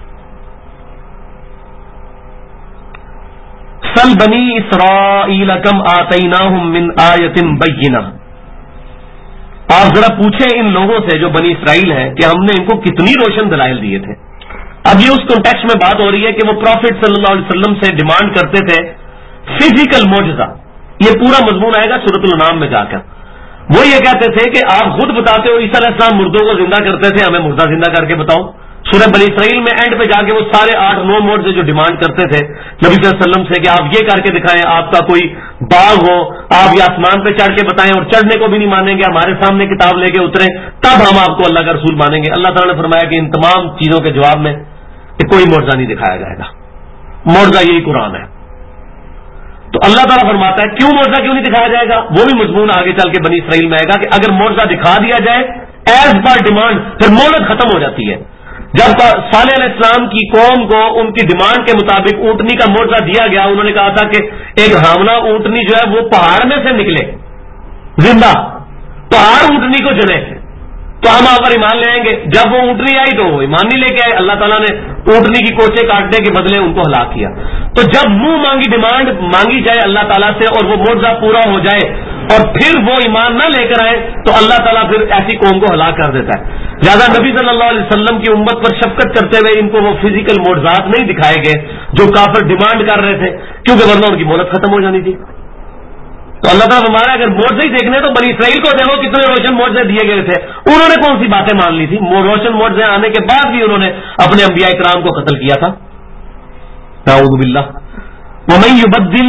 سل بنی اسرائیل کم آتیناہم من آیۃ بینہ، آپ ذرا پوچھیں ان لوگوں سے جو بنی اسرائیل ہیں کہ ہم نے ان کو کتنی روشن دلائل دیے تھے. اب یہ اس کانٹیکسٹ میں بات ہو رہی ہے کہ وہ پروفٹ صلی اللہ علیہ وسلم سے ڈیمانڈ کرتے تھے فزیکل معجزہ. یہ پورا مضمون آئے گا سورۃ الانعام میں جا کر. وہ یہ کہتے تھے کہ آپ خود بتاتے ہو عیسیٰ علیہ السلام مردوں کو زندہ کرتے تھے، ہمیں مردہ زندہ کر کے بتاؤ. سورہ بنی اسرائیل میں اینڈ پہ جا کے وہ سارے 8-9 معجزے جو ڈیمانڈ کرتے تھے نبی صلی اللہ علیہ وسلم سے کہ آپ یہ کر کے دکھائیں، آپ کا کوئی باغ ہو، آپ یہ آسمان پہ چڑھ کے بتائیں، اور چڑھنے کو بھی نہیں مانیں گے، ہمارے سامنے کتاب لے کے اتریں تب ہم آپ کو اللہ کا رسول مانیں گے. اللہ تعالیٰ نے فرمایا کہ ان تمام چیزوں کے جواب میں کہ کوئی معجزہ نہیں دکھایا جائے گا، معجزہ یہی قرآن ہے. تو اللہ تعالیٰ فرماتا ہے کیوں معجزہ کیوں نہیں دکھایا جائے گا؟ وہ بھی مضمون آگے چل کے بنی اسرائیل میں آئے گا کہ اگر معجزہ دکھا دیا جائے ایز پر ڈیمانڈ پھر مہلت ختم ہو جاتی ہے. جب صالح علیہ السلام کی قوم کو ان کی ڈیمانڈ کے مطابق اونٹنی کا معجزہ دیا گیا، انہوں نے کہا تھا کہ ایک حاملہ اونٹنی جو ہے وہ پہاڑ میں سے نکلے زندہ، پہاڑ اونٹنی کو جنے تو ہم آپ پر ایمان لے آئیں گے. جب وہ اونٹنی آئی تو وہ ایمان نہیں لے کے آئے. اللہ تعالیٰ نے اونٹنی کی کوچے کاٹنے کے بدلے ان کو ہلاک کیا. تو جب منہ مانگی ڈیمانڈ مانگی جائے اللہ تعالیٰ سے اور وہ معجزہ پورا ہو جائے اور پھر وہ ایمان نہ لے کر آئے تو اللہ تعالیٰ پھر ایسی قوم کو ہلاک کر دیتا ہے. لہٰذا نبی صلی اللہ علیہ وسلم کی امت پر شفقت کرتے ہوئے ان کو وہ فزیکل معجزات نہیں دکھائے گئے جو کافر ڈیمانڈ کر رہے تھے، کیونکہ ورنہ ان کی مہلت ختم ہو جانی تھی. تو اللہ تعالیٰ ہمارا اگر معجزے ہی دیکھنے تو بنی اسرائیل کو دیکھو کتنے روشن معجزے دیے گئے تھے، انہوں نے کون سی باتیں مان لی تھی؟ روشن معجزے آنے کے بعد بھی انہوں نے اپنے انبیاء کرام کو قتل کیا تھا. اعوذ باللہ. ومن يبدل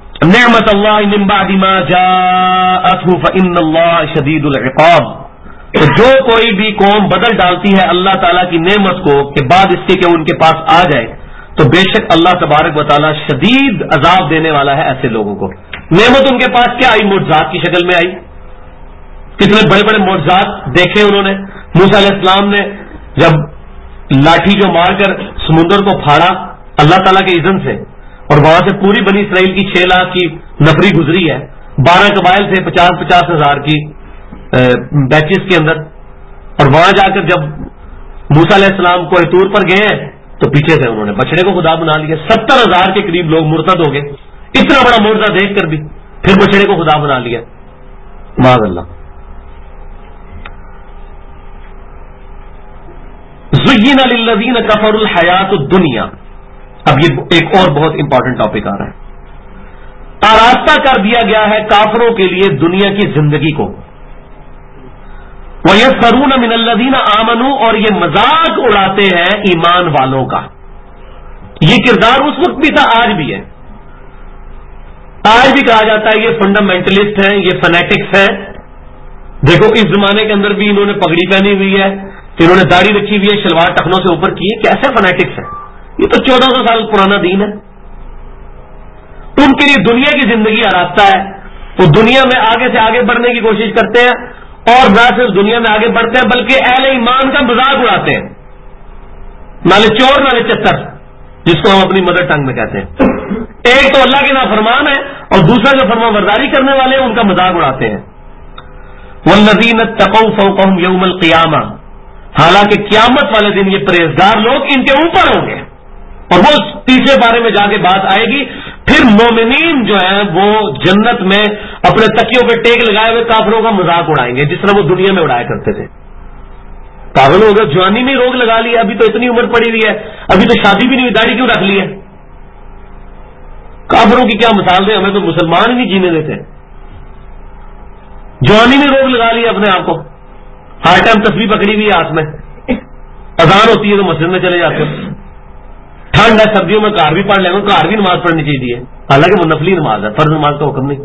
نعمت اللہ من بعد ما جاءته فإن اللہ شدید العقاب. تو جو کوئی بھی قوم بدل ڈالتی ہے اللہ تعالیٰ کی نعمت کو کہ بعد اس کے کہ ان کے پاس آ جائے، تو بے شک اللہ تبارک و تعالیٰ شدید عذاب دینے والا ہے ایسے لوگوں کو۔ نعمت ان کے پاس کیا آئی؟ معجزات کی شکل میں آئی، کتنے بڑے بڑے معجزات دیکھے انہوں نے۔ موسیٰ علیہ السلام نے جب لاٹھی جو مار کر سمندر کو پھاڑا اللہ تعالیٰ کے اذن سے، اور وہاں سے پوری بنی اسرائیل کی 6 لاکھ کی نفری گزری ہے، 12 قبائل تھے 50 ہزار کی بیچز کے اندر، اور وہاں جا کر جب موسیٰ علیہ السلام کوہ طور پر گئے ہیں تو پیچھے سے انہوں نے بچڑے کو خدا بنا لیا، 70,000 کے قریب لوگ مرتد ہو گئے، اتنا بڑا معجزہ دیکھ کر بھی پھر بچڑے کو خدا بنا لیا، معاذ اللہ۔ زین للذین کفروا الحیات الدنیا، اب یہ ایک اور بہت امپورٹنٹ ٹاپک آ رہا ہے۔ آراستہ کر دیا گیا ہے کافروں کے لیے دنیا کی زندگی کو، وَيَسْخَرُونَ مِنَ الَّذِينَ آمَنُوا، اور یہ مذاق اڑاتے ہیں ایمان والوں کا۔ یہ کردار اس وقت بھی تھا، آج بھی ہے۔ آج بھی کہا جاتا ہے یہ فنڈامنٹلسٹ ہیں، یہ فنیٹکس ہیں۔ دیکھو اس زمانے کے اندر بھی انہوں نے پگڑی پہنی ہوئی ہے، انہوں نے داڑھی رکھی ہوئی ہے، شلوار ٹخنوں سے اوپر کی ہے، کیسے فنیٹکس ہیں؟ یہ تو 1400 سال پرانا دین ہے۔ ان کے لیے دنیا کی زندگی آراستہ ہے، وہ دنیا میں آگے سے آگے بڑھنے کی کوشش کرتے ہیں، اور نہ صرف دنیا میں آگے بڑھتے ہیں بلکہ اہل ایمان کا مذاق اڑاتے ہیں، نالے چور نالے چتر، جس کو ہم اپنی مدر ٹنگ میں کہتے ہیں۔ ایک تو اللہ کے نافرمان ہے، اور دوسرا جو فرما برداری کرنے والے ہیں ان کا مذاق اڑاتے ہیں۔ والذین اتقوا فوقهم یوم القیامہ، حالانکہ قیامت والے دن یہ پرہیزگار لوگ ان کے اوپر ہوں گے، اور وہ تیسرے بارے میں جا کے بات آئے گی۔ پھر مومنین جو ہیں وہ جنت میں اپنے تکیوں پہ ٹیک لگائے ہوئے کافروں کا مذاق اڑائیں گے، جس طرح وہ دنیا میں اڑایا کرتے تھے۔ پاگل ہو گئے، جوانی میں روگ لگا لیا، ابھی تو اتنی عمر پڑی ہوئی ہے، ابھی تو شادی بھی نہیں ہوئی، داڑھی کیوں رکھ لی ہے؟ کافروں کی کیا مثال دیں، ہمیں تو مسلمان ہی نہیں جینے دیتے۔ جوانی میں روگ لگا لیا اپنے آپ کو، ہر ٹائم تسبیح پکڑی ہوئی ہے ہاتھ میں، اذان ہوتی ہے تو مسجد میں چلے جاتے ہیں، ٹھنڈ ہے سردیوں میں کار بھی پڑھ لیں گے، کار بھی نماز پڑھنی چاہیے، حالانکہ وہ نفلی نماز ہے، فرض نماز کا حکم نہیں۔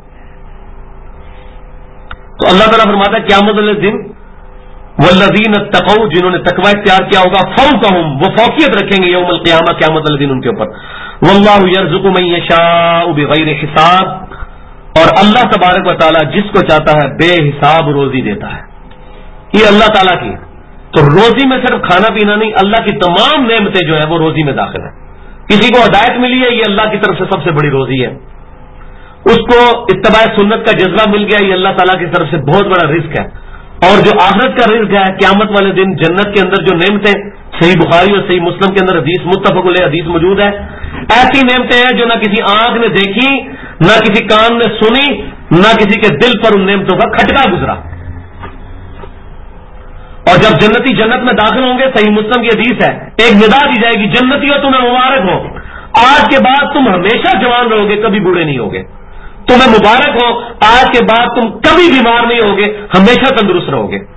تو اللہ تعالیٰ فرماتا ہے قیامت والے دن والذین اتقوا، جنہوں نے تقوی اختیار کیا ہوگا، فوقہم، وہ فوقیت رکھیں گے یوم القیامہ، قیامت والے دن ان کے اوپر۔ واللہ یرزق من یشاء بغیر حساب، اور اللہ تبارک و تعالیٰ جس کو چاہتا ہے بے حساب روزی دیتا ہے۔ یہ اللہ تعالیٰ کی، تو روزی میں صرف کھانا پینا نہیں، اللہ کی تمام نعمتیں جو ہیں وہ روزی میں داخل ہیں۔ کسی کو ہدایت ملی ہے، یہ اللہ کی طرف سے سب سے بڑی روزی ہے۔ اس کو اتباع سنت کا جذبہ مل گیا، یہ اللہ تعالیٰ کی طرف سے بہت بڑا رزق ہے۔ اور جو آخرت کا رزق ہے، قیامت والے دن جنت کے اندر جو نعمتیں، صحیح بخاری اور صحیح مسلم کے اندر حدیث متفق علیہ حدیث موجود ہے، ایسی نعمتیں ہیں جو نہ کسی آنکھ نے دیکھی، نہ کسی کان نے سنی، نہ کسی کے دل پر ان نعمتوں کا کھٹکا گزرا۔ اور جب جنتی جنت میں داخل ہوں گے، صحیح مسلم کی حدیث ہے، ایک ندا دی جائے گی، جنتیوں تمہیں مبارک ہو، آج کے بعد تم ہمیشہ جوان رہو گے، کبھی بوڑھے نہیں ہوگے۔ تمہیں مبارک ہو، آج کے بعد تم کبھی بیمار نہیں ہوگے، ہمیشہ تندرست رہو گے۔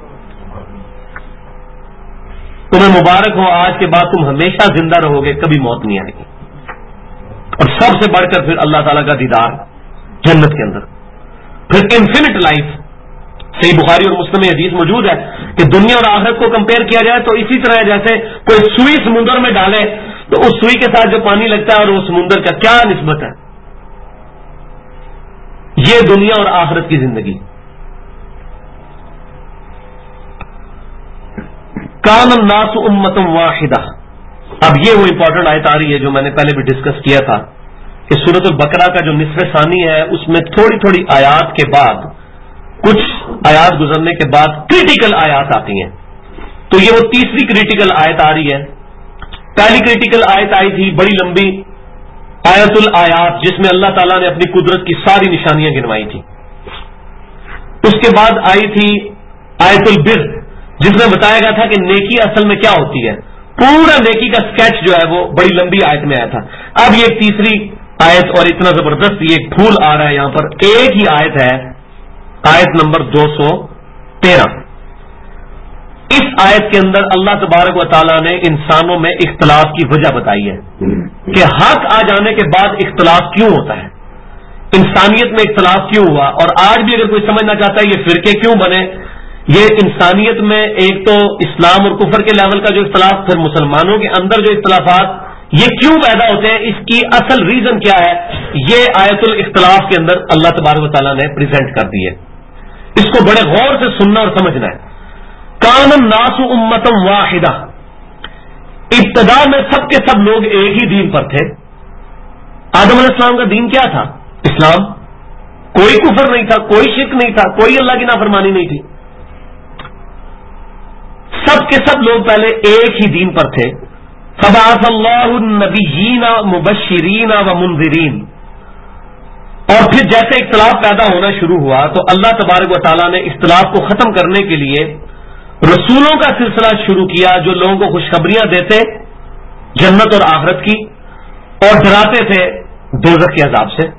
تمہیں مبارک ہو، آج کے بعد تم ہمیشہ زندہ رہو گے، کبھی موت نہیں آئے گی۔ اور سب سے بڑھ کر پھر اللہ تعالیٰ کا دیدار جنت کے اندر، پھر انفینٹ لائف۔ صحیح بخاری اور مسلم میں حدیث موجود ہے کہ دنیا اور آخرت کو کمپیئر کیا جائے تو اسی طرح جیسے کوئی سوئی سمندر میں ڈالے تو اس سوئی کے ساتھ جو پانی لگتا ہے اور وہ سمندر کا کیا نسبت ہے۔ یہ دنیا اور آخرت کی زندگی۔ کان الناس امۃ واحدہ، اب یہ وہ امپورٹنٹ آیت آ رہی ہے جو میں نے پہلے بھی ڈسکس کیا تھا کہ سورۃ البقرہ کا جو نصف ثانی ہے اس میں تھوڑی تھوڑی آیات کے بعد، کچھ آیات گزرنے کے بعد کریٹیکل آیات آتی ہیں۔ تو یہ وہ تیسری کریٹیکل آیت آ رہی ہے۔ پہلی کریٹیکل آیت آئی تھی بڑی لمبی، آیت الآیات، جس میں اللہ تعالیٰ نے اپنی قدرت کی ساری نشانیاں گنوائی تھی۔ اس کے بعد آئی تھی آیت البر، جس میں بتایا گیا تھا کہ نیکی اصل میں کیا ہوتی ہے، پورا نیکی کا سکیچ جو ہے وہ بڑی لمبی آیت میں آیا تھا۔ اب یہ تیسری آیت، اور اتنا زبردست یہ پھول آ رہا ہے یہاں پر، ایک ہی آیت ہے، آیت نمبر 213۔ اس آیت کے اندر اللہ تبارک و تعالیٰ نے انسانوں میں اختلاف کی وجہ بتائی ہے کہ حق آ جانے کے بعد اختلاف کیوں ہوتا ہے، انسانیت میں اختلاف کیوں ہوا، اور آج بھی اگر کوئی سمجھنا چاہتا ہے یہ فرقے کیوں بنے، یہ انسانیت میں ایک تو اسلام اور کفر کے لیول کا جو اختلاف، پھر مسلمانوں کے اندر جو اختلافات، یہ کیوں پیدا ہوتے ہیں، اس کی اصل ریزن کیا ہے، یہ آیت الاختلاف کے اندر اللہ تبارک و تعالیٰ نے پریزنٹ کر دی ہے. اس کو بڑے غور سے سننا اور سمجھنا ہے. کان الناس امۃ واحدہ، ابتدا میں سب کے سب لوگ ایک ہی دین پر تھے. آدم علیہ السلام کا دین کیا تھا؟ اسلام. کوئی کفر نہیں تھا، کوئی شرک نہیں تھا، کوئی اللہ کی نافرمانی نہیں تھی. سب کے سب لوگ پہلے ایک ہی دین پر تھے. فبعث اللہ النبیین مبشرین و منذرین. اور پھر جیسے اختلاف پیدا ہونا شروع ہوا تو اللہ تبارک و تعالیٰ نے اختلاف کو ختم کرنے کے لیے رسولوں کا سلسلہ شروع کیا، جو لوگوں کو خوشخبریاں دیتے جنت اور آخرت کی، اور ڈراتے تھے دوزخ کے عذاب سے.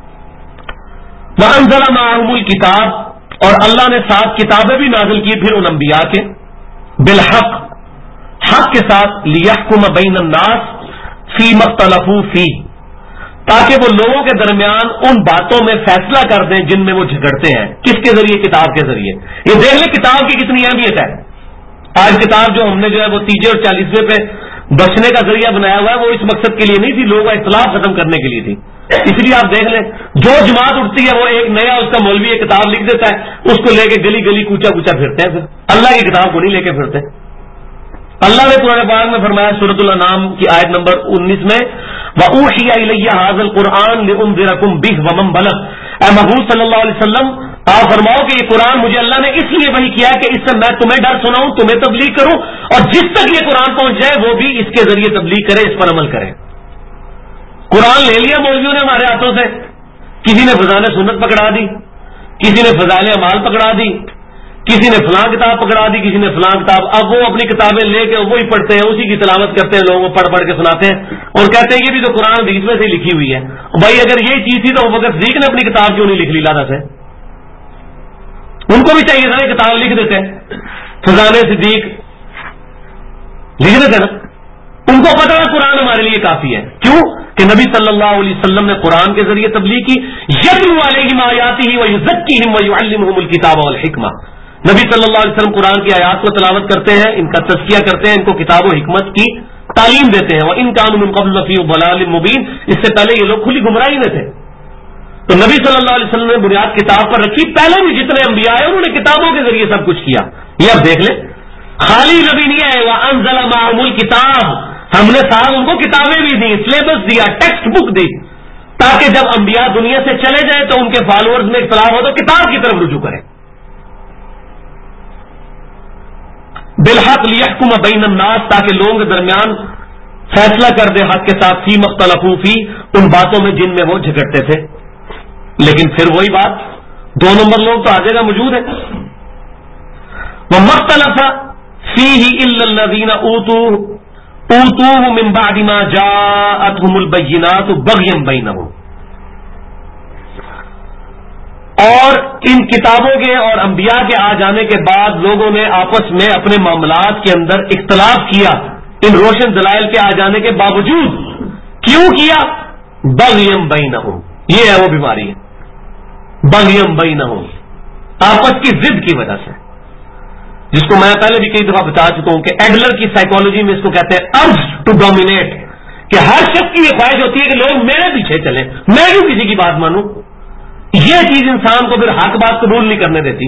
وَأَنزَلَ مَعَهُمُ الْكِتَابَ، اور اللہ نے ساتھ کتابیں بھی نازل کی پھر ان انبیاء کے، بالحق، حق کے ساتھ، لِيَحْكُمَ بَيْنَ النَّاسِ فِيمَا اخْتَلَفُوا فِيهِ، تاکہ وہ لوگوں کے درمیان ان باتوں میں فیصلہ کر دیں جن میں وہ جھگڑتے ہیں. کس کے ذریعے؟ کتاب کے ذریعے. یہ دیکھ لیں کتاب کی کتنی اہمیت ہے. آج کتاب جو ہم نے جو ہے وہ 30 اور 40 پہ بچنے کا ذریعہ بنایا ہوا ہے، وہ اس مقصد کے لیے نہیں تھی، لوگوں کا اختلاف ختم کرنے کے لیے تھی. اس لیے آپ دیکھ لیں جو جماعت اٹھتی ہے وہ ایک نیا اس کا مولوی ایک کتاب لکھ دیتا ہے، اس کو لے کے گلی گلی کوچا کوچا پھرتے ہیں. پھر اللہ کی کتاب کو نہیں لے کے پھرتے. اللہ نے قرآن پاک میں فرمایا سورۃ الانعام کی آیت نمبر 19 میں، وَأُوحِيَ إِلَيَّ هَٰذَا الْقُرْآنُ لِأُنذِرَكُم بِهِ وَمَن بَلَغَ. اے محبوب صلی اللہ علیہ وسلم، آپ فرماؤ کہ یہ قرآن مجھے اللہ نے اس لیے وحی کیا کہ اس سے میں تمہیں ڈر سناؤں، تمہیں تبلیغ کروں، اور جس تک یہ قرآن پہنچ جائے وہ بھی اس کے ذریعے تبلیغ کرے، اس پر عمل کرے. قرآن لے لیا مولویوں نے ہمارے ہاتھوں سے، کسی نے فضائل سنت پکڑا دی، کسی نے فضائل اعمال پکڑا دی، کسی نے فلاں کتاب پکڑا دی، کسی نے فلاں کتاب. اب وہ اپنی کتابیں لے کے وہی پڑھتے ہیں، اسی کی تلاوت کرتے ہیں، لوگوں کو پڑھ پڑھ کے سناتے ہیں اور کہتے ہیں یہ بھی تو قرآن حدیث میں سے لکھی ہوئی ہے. بھائی اگر یہی چیز تھی تو ابوبکر صدیق نے اپنی کتاب کیوں نہیں لکھ لی لادا سے؟ ان کو بھی چاہیے تھا کتاب لکھ دیتے. فضائل صدیق لکھ دیتے نا، ان کو پتا ہے قرآن ہمارے لیے کافی ہے. کیوں کہ نبی صلی اللہ علیہ وسلم نے قرآن کے ذریعے تبلیغ کی. یتلو علیہم آیاتہ ویزکیہم ویعلمہم الکتاب والحکمہ. نبی صلی اللہ علیہ وسلم قرآن کی آیات کو تلاوت کرتے ہیں، ان کا تزکیہ کرتے ہیں، ان کو کتاب و حکمت کی تعلیم دیتے ہیں. وَإِن كَانُوا مِن قَبْلُ لَفِي ضَلَالٍ مُبِينٍ. اس سے پہلے یہ لوگ کھلی گمراہی میں تھے. تو نبی صلی اللہ علیہ وسلم نے بنیاد کتاب پر رکھی. پہلے بھی جتنے انبیاء آئے انہوں نے کتابوں کے ذریعے سب کچھ کیا. یہ اب دیکھ لیں، خالی نبی نہیں آئے. وَأَنزَلَ مَعَهُمُ الْكِتَابَ، ہم نے ساتھ ان کو کتابیں بھی دی، سلیبس دیا، ٹیکسٹ بک دی، تاکہ جب انبیاء دنیا سے چلے جائیں تو ان کے فالوورز میں اختلاف ہو تو کتاب کی طرف رجوع کریں. بالحق لیحکم بین الناس، تاکہ لوگوں کے درمیان فیصلہ کر دے حق کے ساتھ، فی مختلفوا فی، ان باتوں میں جن میں وہ جھگڑتے تھے. لیکن پھر وہی بات، 2 نمبر لوگ تو آ جگہ موجود ہیں. وَمَخْتَلَفَ فِيهِ إِلَّا الَّذِينَ أُوتُوهُ مِن بَعْدِ مَا جَاءَتْهُمُ الْبَيِّنَاتُ بَغْيًا بَيْنَهُمْ. اور ان کتابوں کے اور انبیاء کے آ جانے کے بعد لوگوں نے آپس میں اپنے معاملات کے اندر اختلاف کیا ان روشن دلائل کے آ جانے کے باوجود. کیوں کیا؟ بغیم بینہم، یہ ہے وہ بیماری ہے، بغیم بینہم، آپس کی ضد کی وجہ سے، جس کو میں پہلے بھی کئی دفعہ بتا چکا ہوں کہ ایڈلر کی سائیکالوجی میں اس کو کہتے ہیں ارج ٹو ڈومینیٹ، کہ ہر شخص کی یہ خواہش ہوتی ہے کہ لوگ میرے پیچھے چلیں، میں کیوں کسی کی بات مانوں. یہ چیز انسان کو پھر حق بات قبول نہیں کرنے دیتی.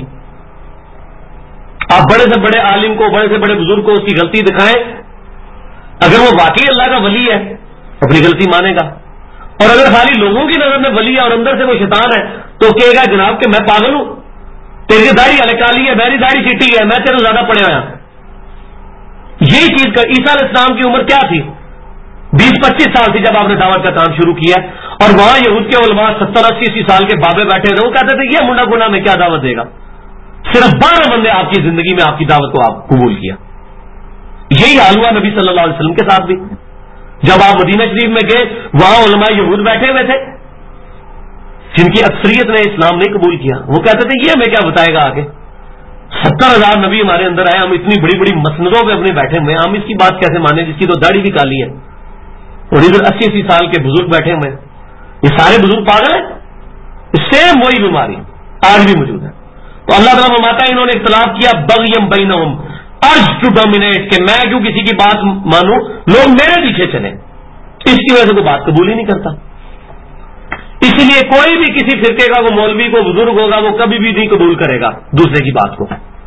آپ بڑے سے بڑے عالم کو، بڑے سے بڑے بزرگ کو اس کی غلطی دکھائیں، اگر وہ واقعی اللہ کا ولی ہے اپنی غلطی مانے گا، اور اگر خالی لوگوں کی نظر میں ولی ہے اور اندر سے وہ شیطان ہے تو کہے گا جناب کہ میں پاگل ہوں، تیری داڑھی الگ کالی ہے، میری داڑھی چٹی ہے، میں تیرے زیادہ پڑھے ہویا. یہی چیز کا عیسیٰ علیہ السلام کی عمر کیا تھی؟ 20-25 سال تھی جب آپ نے دعوت کا کام شروع کیا، اور وہاں یہود کے علماء 70-80 سال کے بابے بیٹھے تھے، وہ کہتے تھے یہ منڈا گنا میں کیا دعوت دے گا. صرف 12 بندے آپ کی زندگی میں آپ کی دعوت کو آپ قبول کیا. یہی حال ہوا نبی صلی اللہ علیہ وسلم کے ساتھ بھی. جب آپ مدینہ شریف میں گئے وہاں علماء یہود بیٹھے ہوئے تھے جن کی اکثریت نے اسلام نہیں قبول کیا. وہ کہتے تھے یہ ہمیں کیا بتائے گا آگے، 70,000 نبی ہمارے اندر آئے، ہم اتنی بڑی بڑی مسندوں پہ اپنے بیٹھے ہوئے، ہم اس کی بات کیسے مانیں جس کی تو داڑھی بھی کالی ہے، اور ادھر 80 سال کے بزرگ بیٹھے ہوئے، یہ سارے بزرگ پاگل ہیں. سیم وہی بیماری آج بھی موجود ہے. تو اللہ تعالیٰ فرماتا ہے انہوں نے اختلاف کیا بغیم بینہم ارج ٹو ڈومینیٹ کہ میں کیوں کسی کی بات مانوں، لوگ میرے پیچھے چلیں، اس کی وجہ سے کوئی بات قبول ہی نہیں کرتا. اسی لیے کوئی بھی کسی فرقے کا وہ مولوی کو بزرگ ہوگا وہ کبھی بھی نہیں قبول کرے گا دوسرے کی بات کو.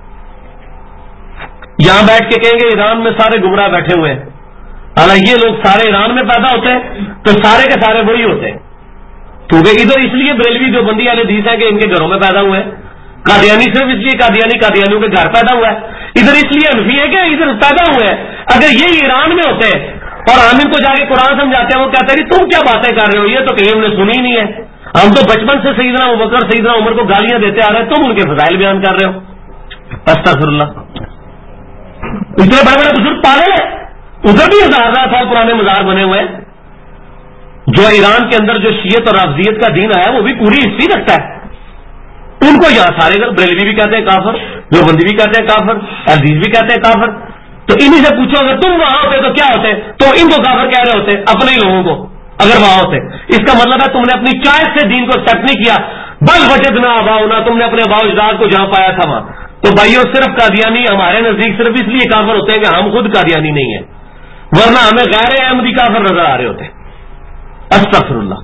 یہاں بیٹھ کے کہیں گے ایران میں سارے گمراہ بیٹھے ہوئے ہیں، حالانکہ یہ لوگ سارے ایران میں پیدا ہوتے ہیں تو سارے کے سارے وہی ہوتے ہیں، کیونکہ ادھر اس لیے بریلوی جو بندی والے حدیث ہے کہ ان کے گھروں میں پیدا ہوئے ہیں، قادیانی صرف اس لیے قادیانیوں کے گھر پیدا ہوا ہے، ادھر اس لیے حنفی ہے کہ ادھر پیدا ہوئے ہیں. اگر یہ ایران میں ہوتے ہیں اور ہم ان کو جا کے قرآن سمجھاتے ہیں وہ کہتے ہیں تم کیا باتیں کر رہے ہو، یہ تو کہیں ہم نے سنی نہیں ہے، ہم تو بچپن سے سیدنا ابوبکر سیدنا عمر کو گالیاں دیتے آ رہے ہیں، تم ان کے فضائل بیان کر رہے ہو. استغفر اللہ. اتنے بڑے بڑے بزرگ پاگل ہیں، ادھر بھی 1000 سال پرانے مزار بنے ہوئے ہیں. جو ایران کے اندر جو شیعت اور رافضیت کا دین آیا وہ بھی پوری ہسٹری رکھتا ہے. ان کو یہاں سارے بریلوی بھی کہتے ہیں کافر، دیوبندی بھی کہتے ہیں کافر، عزیز بھی کہتے ہیں کافر. تو انہی سے پوچھو اگر تم وہاں ہوتے تو کیا ہوتے؟ تو ان کو کافر کہہ رہے ہوتے اپنے ہی لوگوں کو اگر وہاں ہوتے. اس کا مطلب ہے تم نے اپنی چوائس سے دین کو ایکسپٹ نہیں کیا، بل وجدنا آباؤنا، تم نے اپنے آباء اجداد کو جہاں پایا تھا وہاں. تو بھائیو صرف قادیانی ہمارے نزدیک صرف اس لیے کافر ہوتے ہیں کہ ہم خود قادیانی نہیں ہیں، ورنہ ہمیں غیر احمدی کافر نظر آ رہے ہوتے. استغفر اللہ.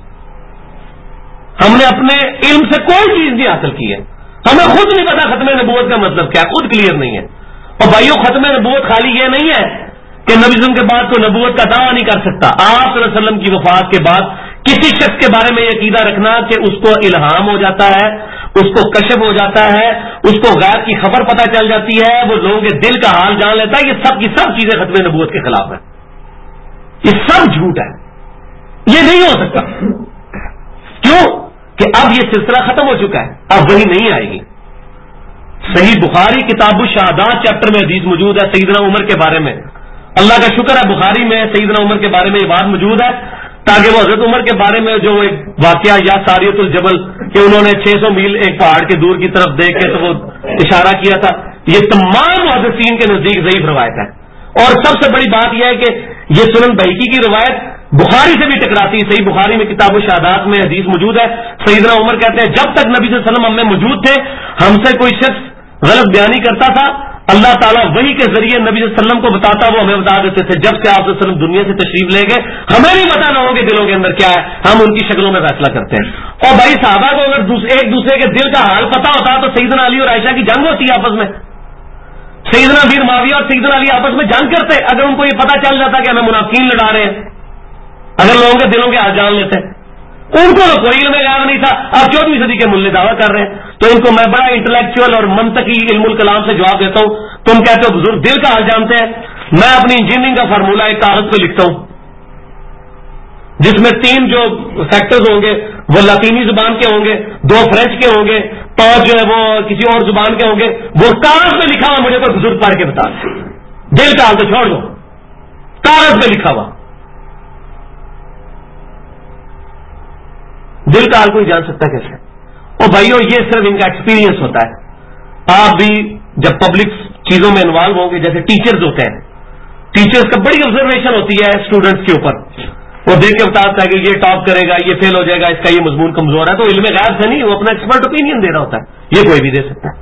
ہم نے اپنے علم سے کوئی چیز نہیں حاصل کی ہے، ہمیں خود نہیں پتا ختم نبوت کا مطلب کیا، خود کلیئر نہیں ہے. اور بھائیو ختم نبوت خالی یہ نہیں ہے کہ نبی صلی اللہ علیہ وسلم کے بعد کوئی نبوت کا دعویٰ نہیں کر سکتا. آپ صلی اللہ علیہ وسلم کی وفات کے بعد کسی شخص کے بارے میں یہ عقیدہ رکھنا کہ اس کو الہام ہو جاتا ہے، اس کو کشف ہو جاتا ہے، اس کو غیب کی خبر پتہ چل جاتی ہے، وہ لوگوں کے دل کا حال جان لیتا ہے، یہ سب کی سب چیزیں ختم نبوت کے خلاف ہے. یہ سب جھوٹ ہے، یہ نہیں ہو سکتا. کیوں کہ اب یہ سلسلہ ختم ہو چکا ہے، اب وہی نہیں آئے گی. صحیح بخاری کتاب الشہادات چیپٹر میں حدیث موجود ہے سیدنا عمر کے بارے میں. اللہ کا شکر ہے بخاری میں سیدنا عمر کے بارے میں یہ بات موجود ہے تاکہ وہ حضرت عمر کے بارے میں جو ایک واقعہ یا ساریت الجبل کہ انہوں نے 600 میل ایک پہاڑ کے دور کی طرف دیکھ کے تو وہ اشارہ کیا تھا، یہ تمام محدثین کے نزدیک ضعیف روایت ہے. اور سب سے بڑی بات یہ ہے کہ یہ سنن بہیقی کی روایت بخاری سے بھی ٹکراتی ہے. صحیح بخاری میں کتاب الشہادات میں حدیث موجود ہے، سیدنا عمر کہتے ہیں جب تک نبی صلی اللہ علیہ وسلم ہم میں موجود تھے ہم سے کوئی شخص غلط بیانی کرتا تھا اللہ تعالیٰ وحی کے ذریعے نبی صلی اللہ علیہ وسلم کو بتاتا وہ ہمیں بتا دیتے تھے. جب سے آپ صلی اللہ علیہ وسلم دنیا سے تشریف لے گئے ہمیں نہیں پتا نہ ہو کہ دلوں کے اندر کیا ہے، ہم ان کی شکلوں میں فیصلہ کرتے ہیں. اور بھائی صحابہ کو اگر ایک دوسرے کے دل کا حال پتا ہوتا تو سیدنا علی اور عائشہ کی جنگ ہوتی ہے آپس میں، سیدنا امیر معاویہ اور سیدنا علی آپس میں جنگ کرتے اگر ان کو یہ پتا چل جاتا کہ ہمیں منافقین لڑا رہے ہیں، اگر لوگوں کے دلوں کے حال جان لیتے. ان کو کوئی علم غیب نہیں تھا. اب 14ویں صدی کے ملے دعویٰ کر رہے ہیں تو ان کو میں بڑا انٹلیکچوئل اور منطقی علم الکلام سے جواب دیتا ہوں. تم کہتے ہو بزرگ دل کا حال جانتے ہیں، میں اپنی انجینئرنگ کا فارمولہ ایک کاغذ پہ لکھتا ہوں جس میں 3 جو فیکٹرز ہوں گے وہ لاطینی زبان کے ہوں گے، 2 فرینچ کے ہوں گے، 5 جو ہے وہ کسی اور زبان کے ہوں گے. وہ کاغذ پہ لکھا ہوا مجھے کوئی بزرگ پڑھ کے بتا دے. دل کا حال تو چھوڑ دو، کاغذ پہ لکھا ہوا. دل کا حال کوئی جان سکتا کیسے؟ اور بھائیو یہ صرف ان کا ایکسپیرینس ہوتا ہے. آپ بھی جب پبلک چیزوں میں انوالو ہوں گے، جیسے ٹیچرز ہوتے ہیں، ٹیچرز کا بڑی آبزرویشن ہوتی ہے اسٹوڈنٹس کے اوپر، وہ دیکھ کے بتاتا ہے کہ یہ ٹاپ کرے گا، یہ فیل ہو جائے گا، اس کا یہ مضمون کمزور ہے. تو علم غیب سے نہیں، وہ اپنا ایکسپرٹ اوپینین دے رہا ہوتا ہے، یہ کوئی بھی دے سکتا ہے.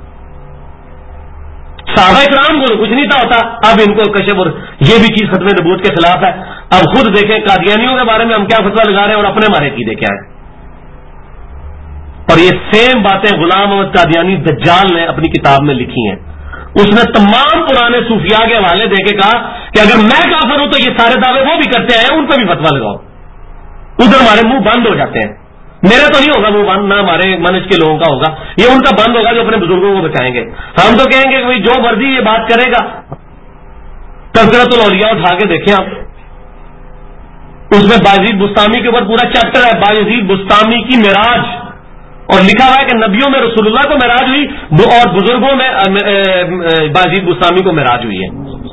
صحابہ کرام کو کچھ نہیں تھا ہوتا، اب ان کو کشف اور یہ بھی چیز ختم نبوت کے خلاف ہے. اب خود دیکھیں قادیانیوں کے بارے میں ہم کیا فتویٰ لگا رہے ہیں اور اپنے مارے کی دیکھے آئے. اور یہ سیم باتیں غلام احمد قادیانی دجال نے اپنی کتاب میں لکھی ہیں. اس نے تمام پرانے صوفیاء کے حوالے دے کے کہا کہ اگر میں کافر ہوں تو یہ سارے دعوے وہ بھی کرتے ہیں، ان پہ بھی فتویٰ لگاؤ. ادھر ہمارے منہ بند ہو جاتے ہیں. میرا تو نہیں ہوگا منہ بند، نہ ہمارے منج کے لوگوں کا ہوگا، یہ ان کا بند ہوگا جو اپنے بزرگوں کو بچائیں گے. ہم تو کہیں گے کہ جو مرضی یہ بات کرے گا. تذکرۃ الاولیاء اٹھا کے دیکھیں آپ، اس میں بایزید بستامی کے اوپر پورا چیپٹر ہے، بایزید بستامی کی معراج، اور لکھا ہوا ہے کہ نبیوں میں رسول اللہ کو معراج ہوئی اور بزرگوں میں بایزید بستامی کو معراج ہوئی ہے.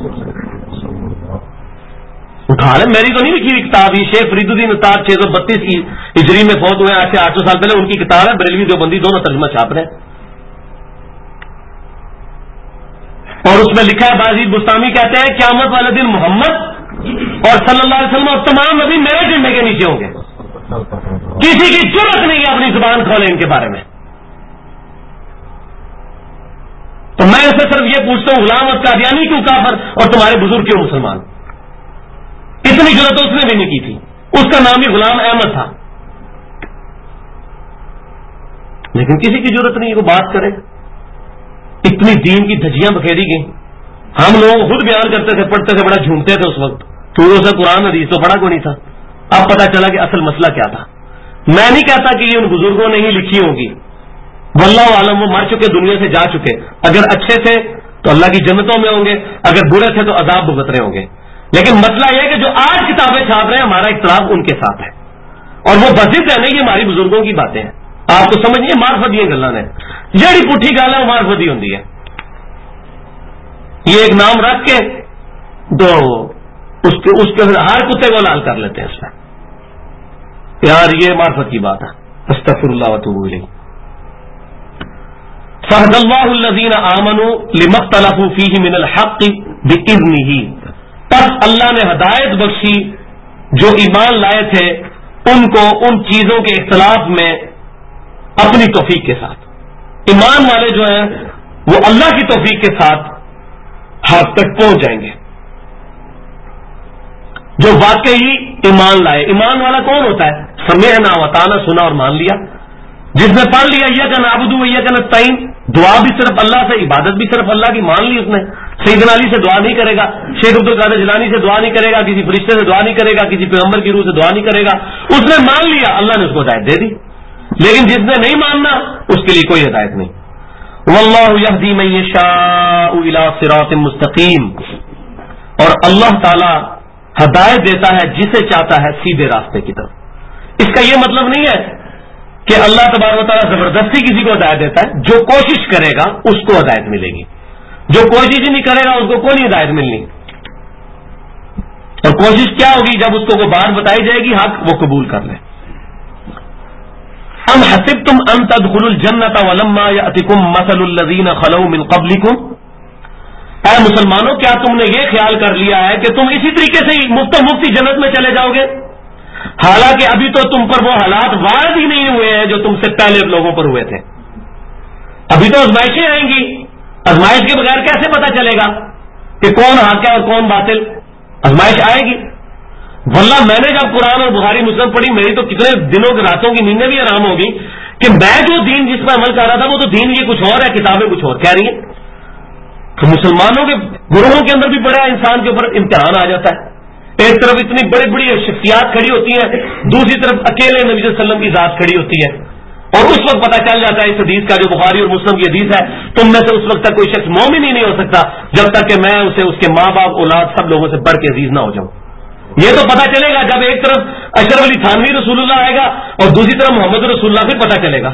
اٹھا لیں، میری تو نہیں لکھی ہوئی کتاب. یہ شیخ فرید الدین اتار 632 ہجری میں فوت ہوئے، آج سے 800 سال پہلے ان کی کتاب ہے. بریلوی دیوبندی دونوں ترجمہ چھاپ رہے ہیں. اور اس میں لکھا ہے بایزید بستامی کہتے ہیں قیامت والے دن محمد اور صلی اللہ علیہ وسلم اور تمام نبی میرے جھنڈے کے نیچے ہوں گے. کسی کی جرأت نہیں ہے اپنی زبان کھولے ان کے بارے میں. تو میں اسے صرف یہ پوچھتا ہوں غلام اور قادیانی کیوں کافر اور تمہارے بزرگ کیوں مسلمان؟ اتنی جرأت اس نے بھی نہیں کی تھی. اس کا نام ہی غلام احمد تھا, لیکن کسی کی ضرورت نہیں وہ بات کرے. اتنی دین کی دھجیاں بکھیری گئی. ہم لوگ خود بیان کرتے تھے, پڑھتے تھے, بڑا جھومتے تھے اس وقت. شروع سے قرآن حدیث تو پڑھا کوئی نہیں تھا. اب پتا چلا کہ اصل مسئلہ کیا تھا. میں نہیں کہتا کہ یہ ان بزرگوں نے ہی لکھی ہوگی, واللہ عالم, وہ مر چکے, دنیا سے جا چکے. اگر اچھے تھے تو اللہ کی جنتوں میں ہوں گے, اگر برے تھے تو عذاب بھگت رہے ہوں گے. لیکن مسئلہ یہ کہ جو آج کتابیں چھاپ رہے ہیں, ہمارا اختلاف ان کے ساتھ ہے, اور وہ بزد ہے نہیں, یہ ہماری بزرگوں کی باتیں ہیں. آپ تو سمجھیے معرفت یہ گلاں نے, جیڑی پٹھی گل ہے وہ معرفت ہی ہوتی ہے. یہ ایک نام رکھ کے تو اس کے ہر کتے کو لال کر لیتے ہیں اس میں. یار یہ معرفت کی بات ہے. استغفر اللہ واتوب الیہ. فہد اللہ الذین آمنوا لما اختلفوا فیہ من الحق بإذنہ, پس اللہ نے ہدایت بخشی جو ایمان لائے تھے ان کو ان چیزوں کے اختلاف میں اپنی توفیق کے ساتھ. ایمان والے جو ہیں وہ اللہ کی توفیق کے ساتھ حق تک پہنچ جائیں گے, جو واقعی ایمان لائے. ایمان والا کون ہوتا ہے؟ سمعنا وطاعنا, سنا اور مان لیا. جس نے پڑھ لیا ایاک نعبد و ایاک نستعین, دعا بھی صرف اللہ سے, عبادت بھی صرف اللہ کی, مان لی اس نے. سیدنا علی سے دعا نہیں کرے گا, شیخ عبد القادر جیلانی سے دعا نہیں کرے گا, کسی فرشتے سے دعا نہیں کرے گا, کسی پیغمبر کی روح سے دعا نہیں کرے گا. اس نے مان لیا, اللہ نے اس کو ہدایت دے دی. لیکن جس نے نہیں ماننا اس کے لیے کوئی ہدایت نہیں. واللہ یہدی من یشاء الی صراط مستقیم, اور اللہ تعالی ہدایت دیتا ہے جسے چاہتا ہے سیدھے راستے کی طرف. اس کا یہ مطلب نہیں ہے کہ اللہ تبارک و تعالیٰ زبردستی کسی کو ہدایت دیتا ہے. جو کوشش کرے گا اس کو ہدایت ملے گی, جو کوشش ہی نہیں کرے گا اس کو کوئی نہیں ہدایت ملنی. اور کوشش کیا ہوگی؟ جب اس کو کوئی بات بتائی جائے گی حق, وہ قبول کر لے. ام حسبتم ان تدخلوا الجنۃ ولما یأتکم مثل الذین خلوا من قبلکم, اے مسلمانوں کیا تم نے یہ خیال کر لیا ہے کہ تم اسی طریقے سے ہی مفت مفتی جنت میں چلے جاؤ گے؟ حالانکہ ابھی تو تم پر وہ حالات وارد ہی نہیں ہوئے ہیں جو تم سے پہلے لوگوں پر ہوئے تھے. ابھی تو آزمائشیں آئیں گی. آزمائش کے بغیر کیسے پتا چلے گا کہ کون حق ہے اور کون باطل؟ آزمائش آئے گی. واللہ میں نے جب قرآن اور بخاری مسلم پڑھی, میری تو کتنے دنوں کے راتوں کی نیندیں بھی آرام ہوگی کہ میں جو دین جس پر عمل کر رہا تھا وہ تو دین یہ کچھ اور ہے, کتابیں کچھ اور کہہ رہی ہیں. تو مسلمانوں کے گروہوں کے اندر بھی بڑا انسان کے اوپر امتحان آ جاتا ہے. ایک طرف اتنی بڑی بڑی شخصیات کھڑی ہوتی ہیں, دوسری طرف اکیلے نبی صلی اللہ علیہ وسلم کی ذات کھڑی ہوتی ہے, اور اس وقت پتہ چل جاتا ہے اس حدیث کا جو بخاری اور مسلم کی حدیث ہے, تم میں سے اس وقت تک کوئی شخص مومن ہی نہیں ہو سکتا جب تک کہ میں اسے اس کے ماں باپ اولاد سب لوگوں سے بڑھ کے عزیز نہ ہو جاؤں. یہ تو پتہ چلے گا جب ایک طرف اشرف علی تھانوی رسول اللہ آئے گا اور دوسری طرف محمد رسول اللہ, پھر پتہ چلے گا.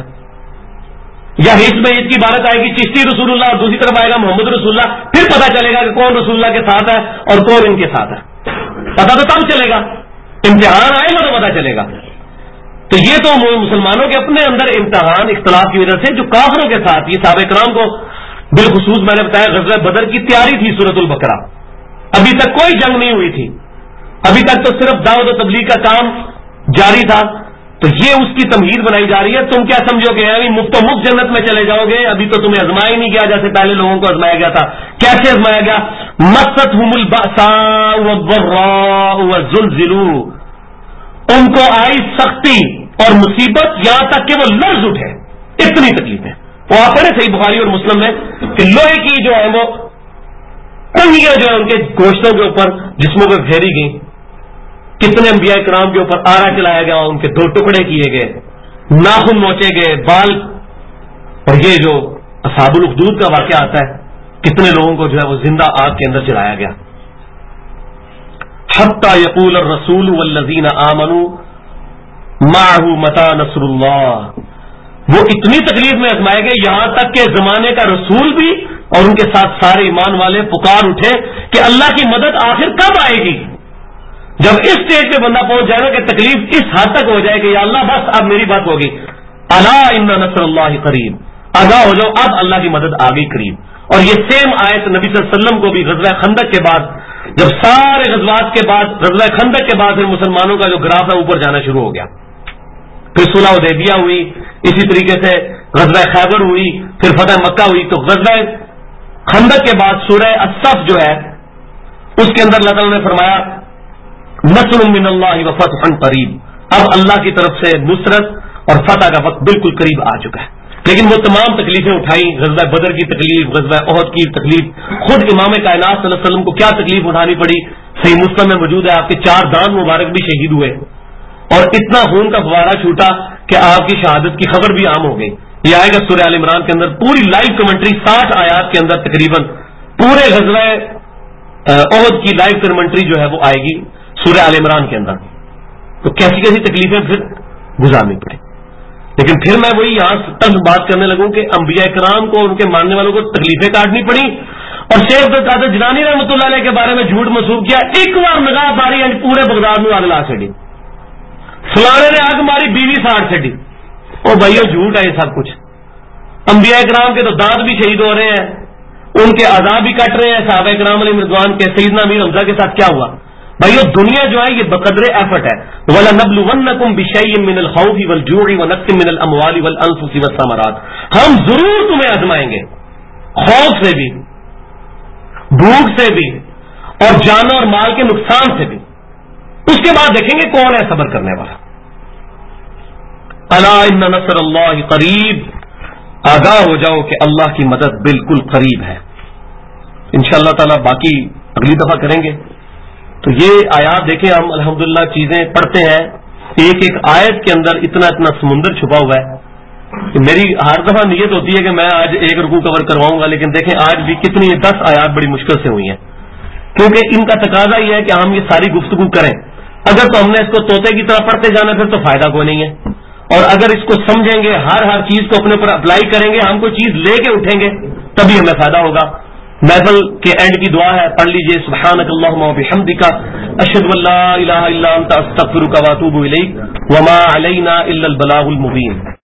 یا حزب میں عید کی عبارت آئے گی چشتی رسول اللہ, اور دوسری طرف آئے گا محمد رسول اللہ, پھر پتہ چلے گا کہ کون رسول اللہ کے ساتھ ہے اور کون ان کے ساتھ ہے. پتہ تو تب چلے گا, امتحان آئے گا تو پتہ چلے گا. تو یہ تو مسلمانوں کے اپنے اندر امتحان اختلاف کی وجہ سے جو کافروں کے ساتھ, یہ صحابہ کرام کو بالخصوص میں نے بتایا غزوہ بدر کی تیاری تھی سورۃ البقرہ, ابھی تک کوئی جنگ نہیں ہوئی تھی, ابھی تک تو صرف دعوت و تبلیغ کا کام جاری تھا. تو یہ اس کی تمہید بنائی جا رہی ہے. تم کیا سمجھو گے ابھی مفت و مفت جنت میں چلے جاؤ گے؟ ابھی تو تمہیں آزمایا نہیں گیا جیسے پہلے لوگوں کو آزمایا گیا تھا. کیسے آزمایا گیا؟ مستہم البأساء والضراء وزلزلوا, ان کو آئی سختی اور مصیبت یہاں تک کہ وہ لرز اٹھے, اتنی تکلیفیں. وہ آپ پڑھے صحیح بخاری اور مسلم میں کہ لوہے کی جو ہے وہ کنگیاں جو ہے ان کے گوشتوں کے اوپر جسموں پہ پھیری گئی, کتنے انبیاء کرام کے اوپر آرا چلایا گیا, ان کے 2 ٹکڑے کیے گئے, ناخن نوچے گئے, بال. اور یہ جو اصحاب الاخدود کا واقعہ آتا ہے, کتنے لوگوں کو جو ہے وہ زندہ آگ کے اندر جلایا گیا. حتی یقول الرسول والذین آمنوا معه متی نصر اللہ, وہ اتنی تکلیف میں آزمائے گئے یہاں تک کہ زمانے کا رسول بھی اور ان کے ساتھ سارے ایمان والے پکار اٹھے کہ اللہ کی مدد آخر کب آئے گی. جب اس اسٹیج پہ بندہ پہنچ جائے گا کہ تکلیف اس حد تک ہو جائے کہ یا اللہ بس اب میری بات ہوگی, الا ان نصر اللہ قریب, آگاہ ہو جاؤ اب اللہ کی مدد آ گئی قریب. اور یہ سیم آیت نبی صلی اللہ علیہ وسلم کو بھی غزوہ خندق کے بعد, جب سارے غزوات کے بعد غزوہ خندق کے بعد پھر مسلمانوں کا جو گراف ہے اوپر جانا شروع ہو گیا. پھر صلح حدیبیہ ہوئی, اسی طریقے سے غزوہ خیبر ہوئی, پھر فتح مکہ ہوئی. تو غزوہ خندق کے بعد سورہ الصف جو ہے اس کے اندر اللہ تعالیٰ نے فرمایا نصر من اللہ وفتح قریب، اب اللہ کی طرف سے نصرت اور فتح کا وقت بالکل قریب آ چکا ہے. لیکن وہ تمام تکلیفیں اٹھائیں، غزوہ بدر کی تکلیف، غزوہ احد کی تکلیف، خود امام کائنات صلی اللہ علیہ وسلم کو کیا تکلیف اٹھانی پڑی. صحیح مسلم میں موجود ہے آپ کے 4 دان مبارک بھی شہید ہوئے اور اتنا خون کا فوارہ چھوٹا کہ آپ کی شہادت کی خبر بھی عام ہو گئی. یہ آئے گا سورہ آل عمران کے اندر، پوری لائیو کمنٹری 60 آیات کے اندر تقریباً پورے غزوہ احد کی لائیو کمنٹری جو ہے وہ آئے گی سورہ آل عمران کے اندر. تو کیسی کیسی تکلیفیں پھر گزارنی پڑی. لیکن پھر میں وہی یہاں تک بات کرنے لگوں کہ انبیاء کرام کو ان کے ماننے والوں کو تکلیفیں کاٹنی پڑی اور شیخ عبد القادر جیلانی رحمۃ اللہ علیہ کے بارے میں جھوٹ منسوخ کیا. ایک بار نگاہ ماری پورے بغداد میں آگ لا چڑی، فلانے نے آگ ماری بیوی ساڑ چڑی. او بھائیو جھوٹ ہے یہ سب کچھ. انبیاء کرام کے تو دانت بھی شہید ہو رہے ہیں، ان کے اعضاء بھی کٹ رہے ہیں. صحابہ کرام علیہ رضوان کے سیدنا امیر حمزہ کے ساتھ کیا ہوا؟ بھائیو دنیا جو ہے یہ بقدر ایفرٹ ہے. وَلَنَبْلُوَنَّكُمْ بِشَيْءٍ مِّنَ الْخَوْفِ وَالْجُوعِ وَنَقْصٍ مِّنَ الْأَمْوَالِ وَالْأَنفُسِ وَالثَّمَرَاتِ، ہم ضرور تمہیں آزمائیں گے، خوف سے بھی، بھوک سے بھی اور جان اور مال کے نقصان سے بھی. اس کے بعد دیکھیں گے کون ہے صبر کرنے والا. الا ان نصر اللہ قریب، آگاہ ہو جاؤ کہ اللہ کی مدد بالکل قریب ہے. انشاءاللہ تعالی باقی اگلی دفعہ کریں گے. تو یہ آیات دیکھیں، ہم الحمدللہ چیزیں پڑھتے ہیں، ایک ایک آیت کے اندر اتنا اتنا سمندر چھپا ہوا ہے کہ میری ہر دفعہ نیت ہوتی ہے کہ میں آج ایک رکوع کور کرواؤں گا، لیکن دیکھیں آج بھی کتنی 10 آیات بڑی مشکل سے ہوئی ہیں، کیونکہ ان کا تقاضا یہ ہے کہ ہم یہ ساری گفتگو کریں. اگر تو ہم نے اس کو طوطے کی طرح پڑھتے جانا پھر تو فائدہ کوئی نہیں ہے، اور اگر اس کو سمجھیں گے، ہر چیز کو اپنے اوپر اپلائی کریں گے، ہم کوئی چیز لے کے اٹھیں گے تبھی ہمیں فائدہ ہوگا. محفل کے اینڈ کی دعا ہے، پڑھ لیجئے سبحانک اللہم وبحمدک اشہد ان لا الہ الا انت استغفرک واتوب الیک وما علینا الا البلاغ المبین.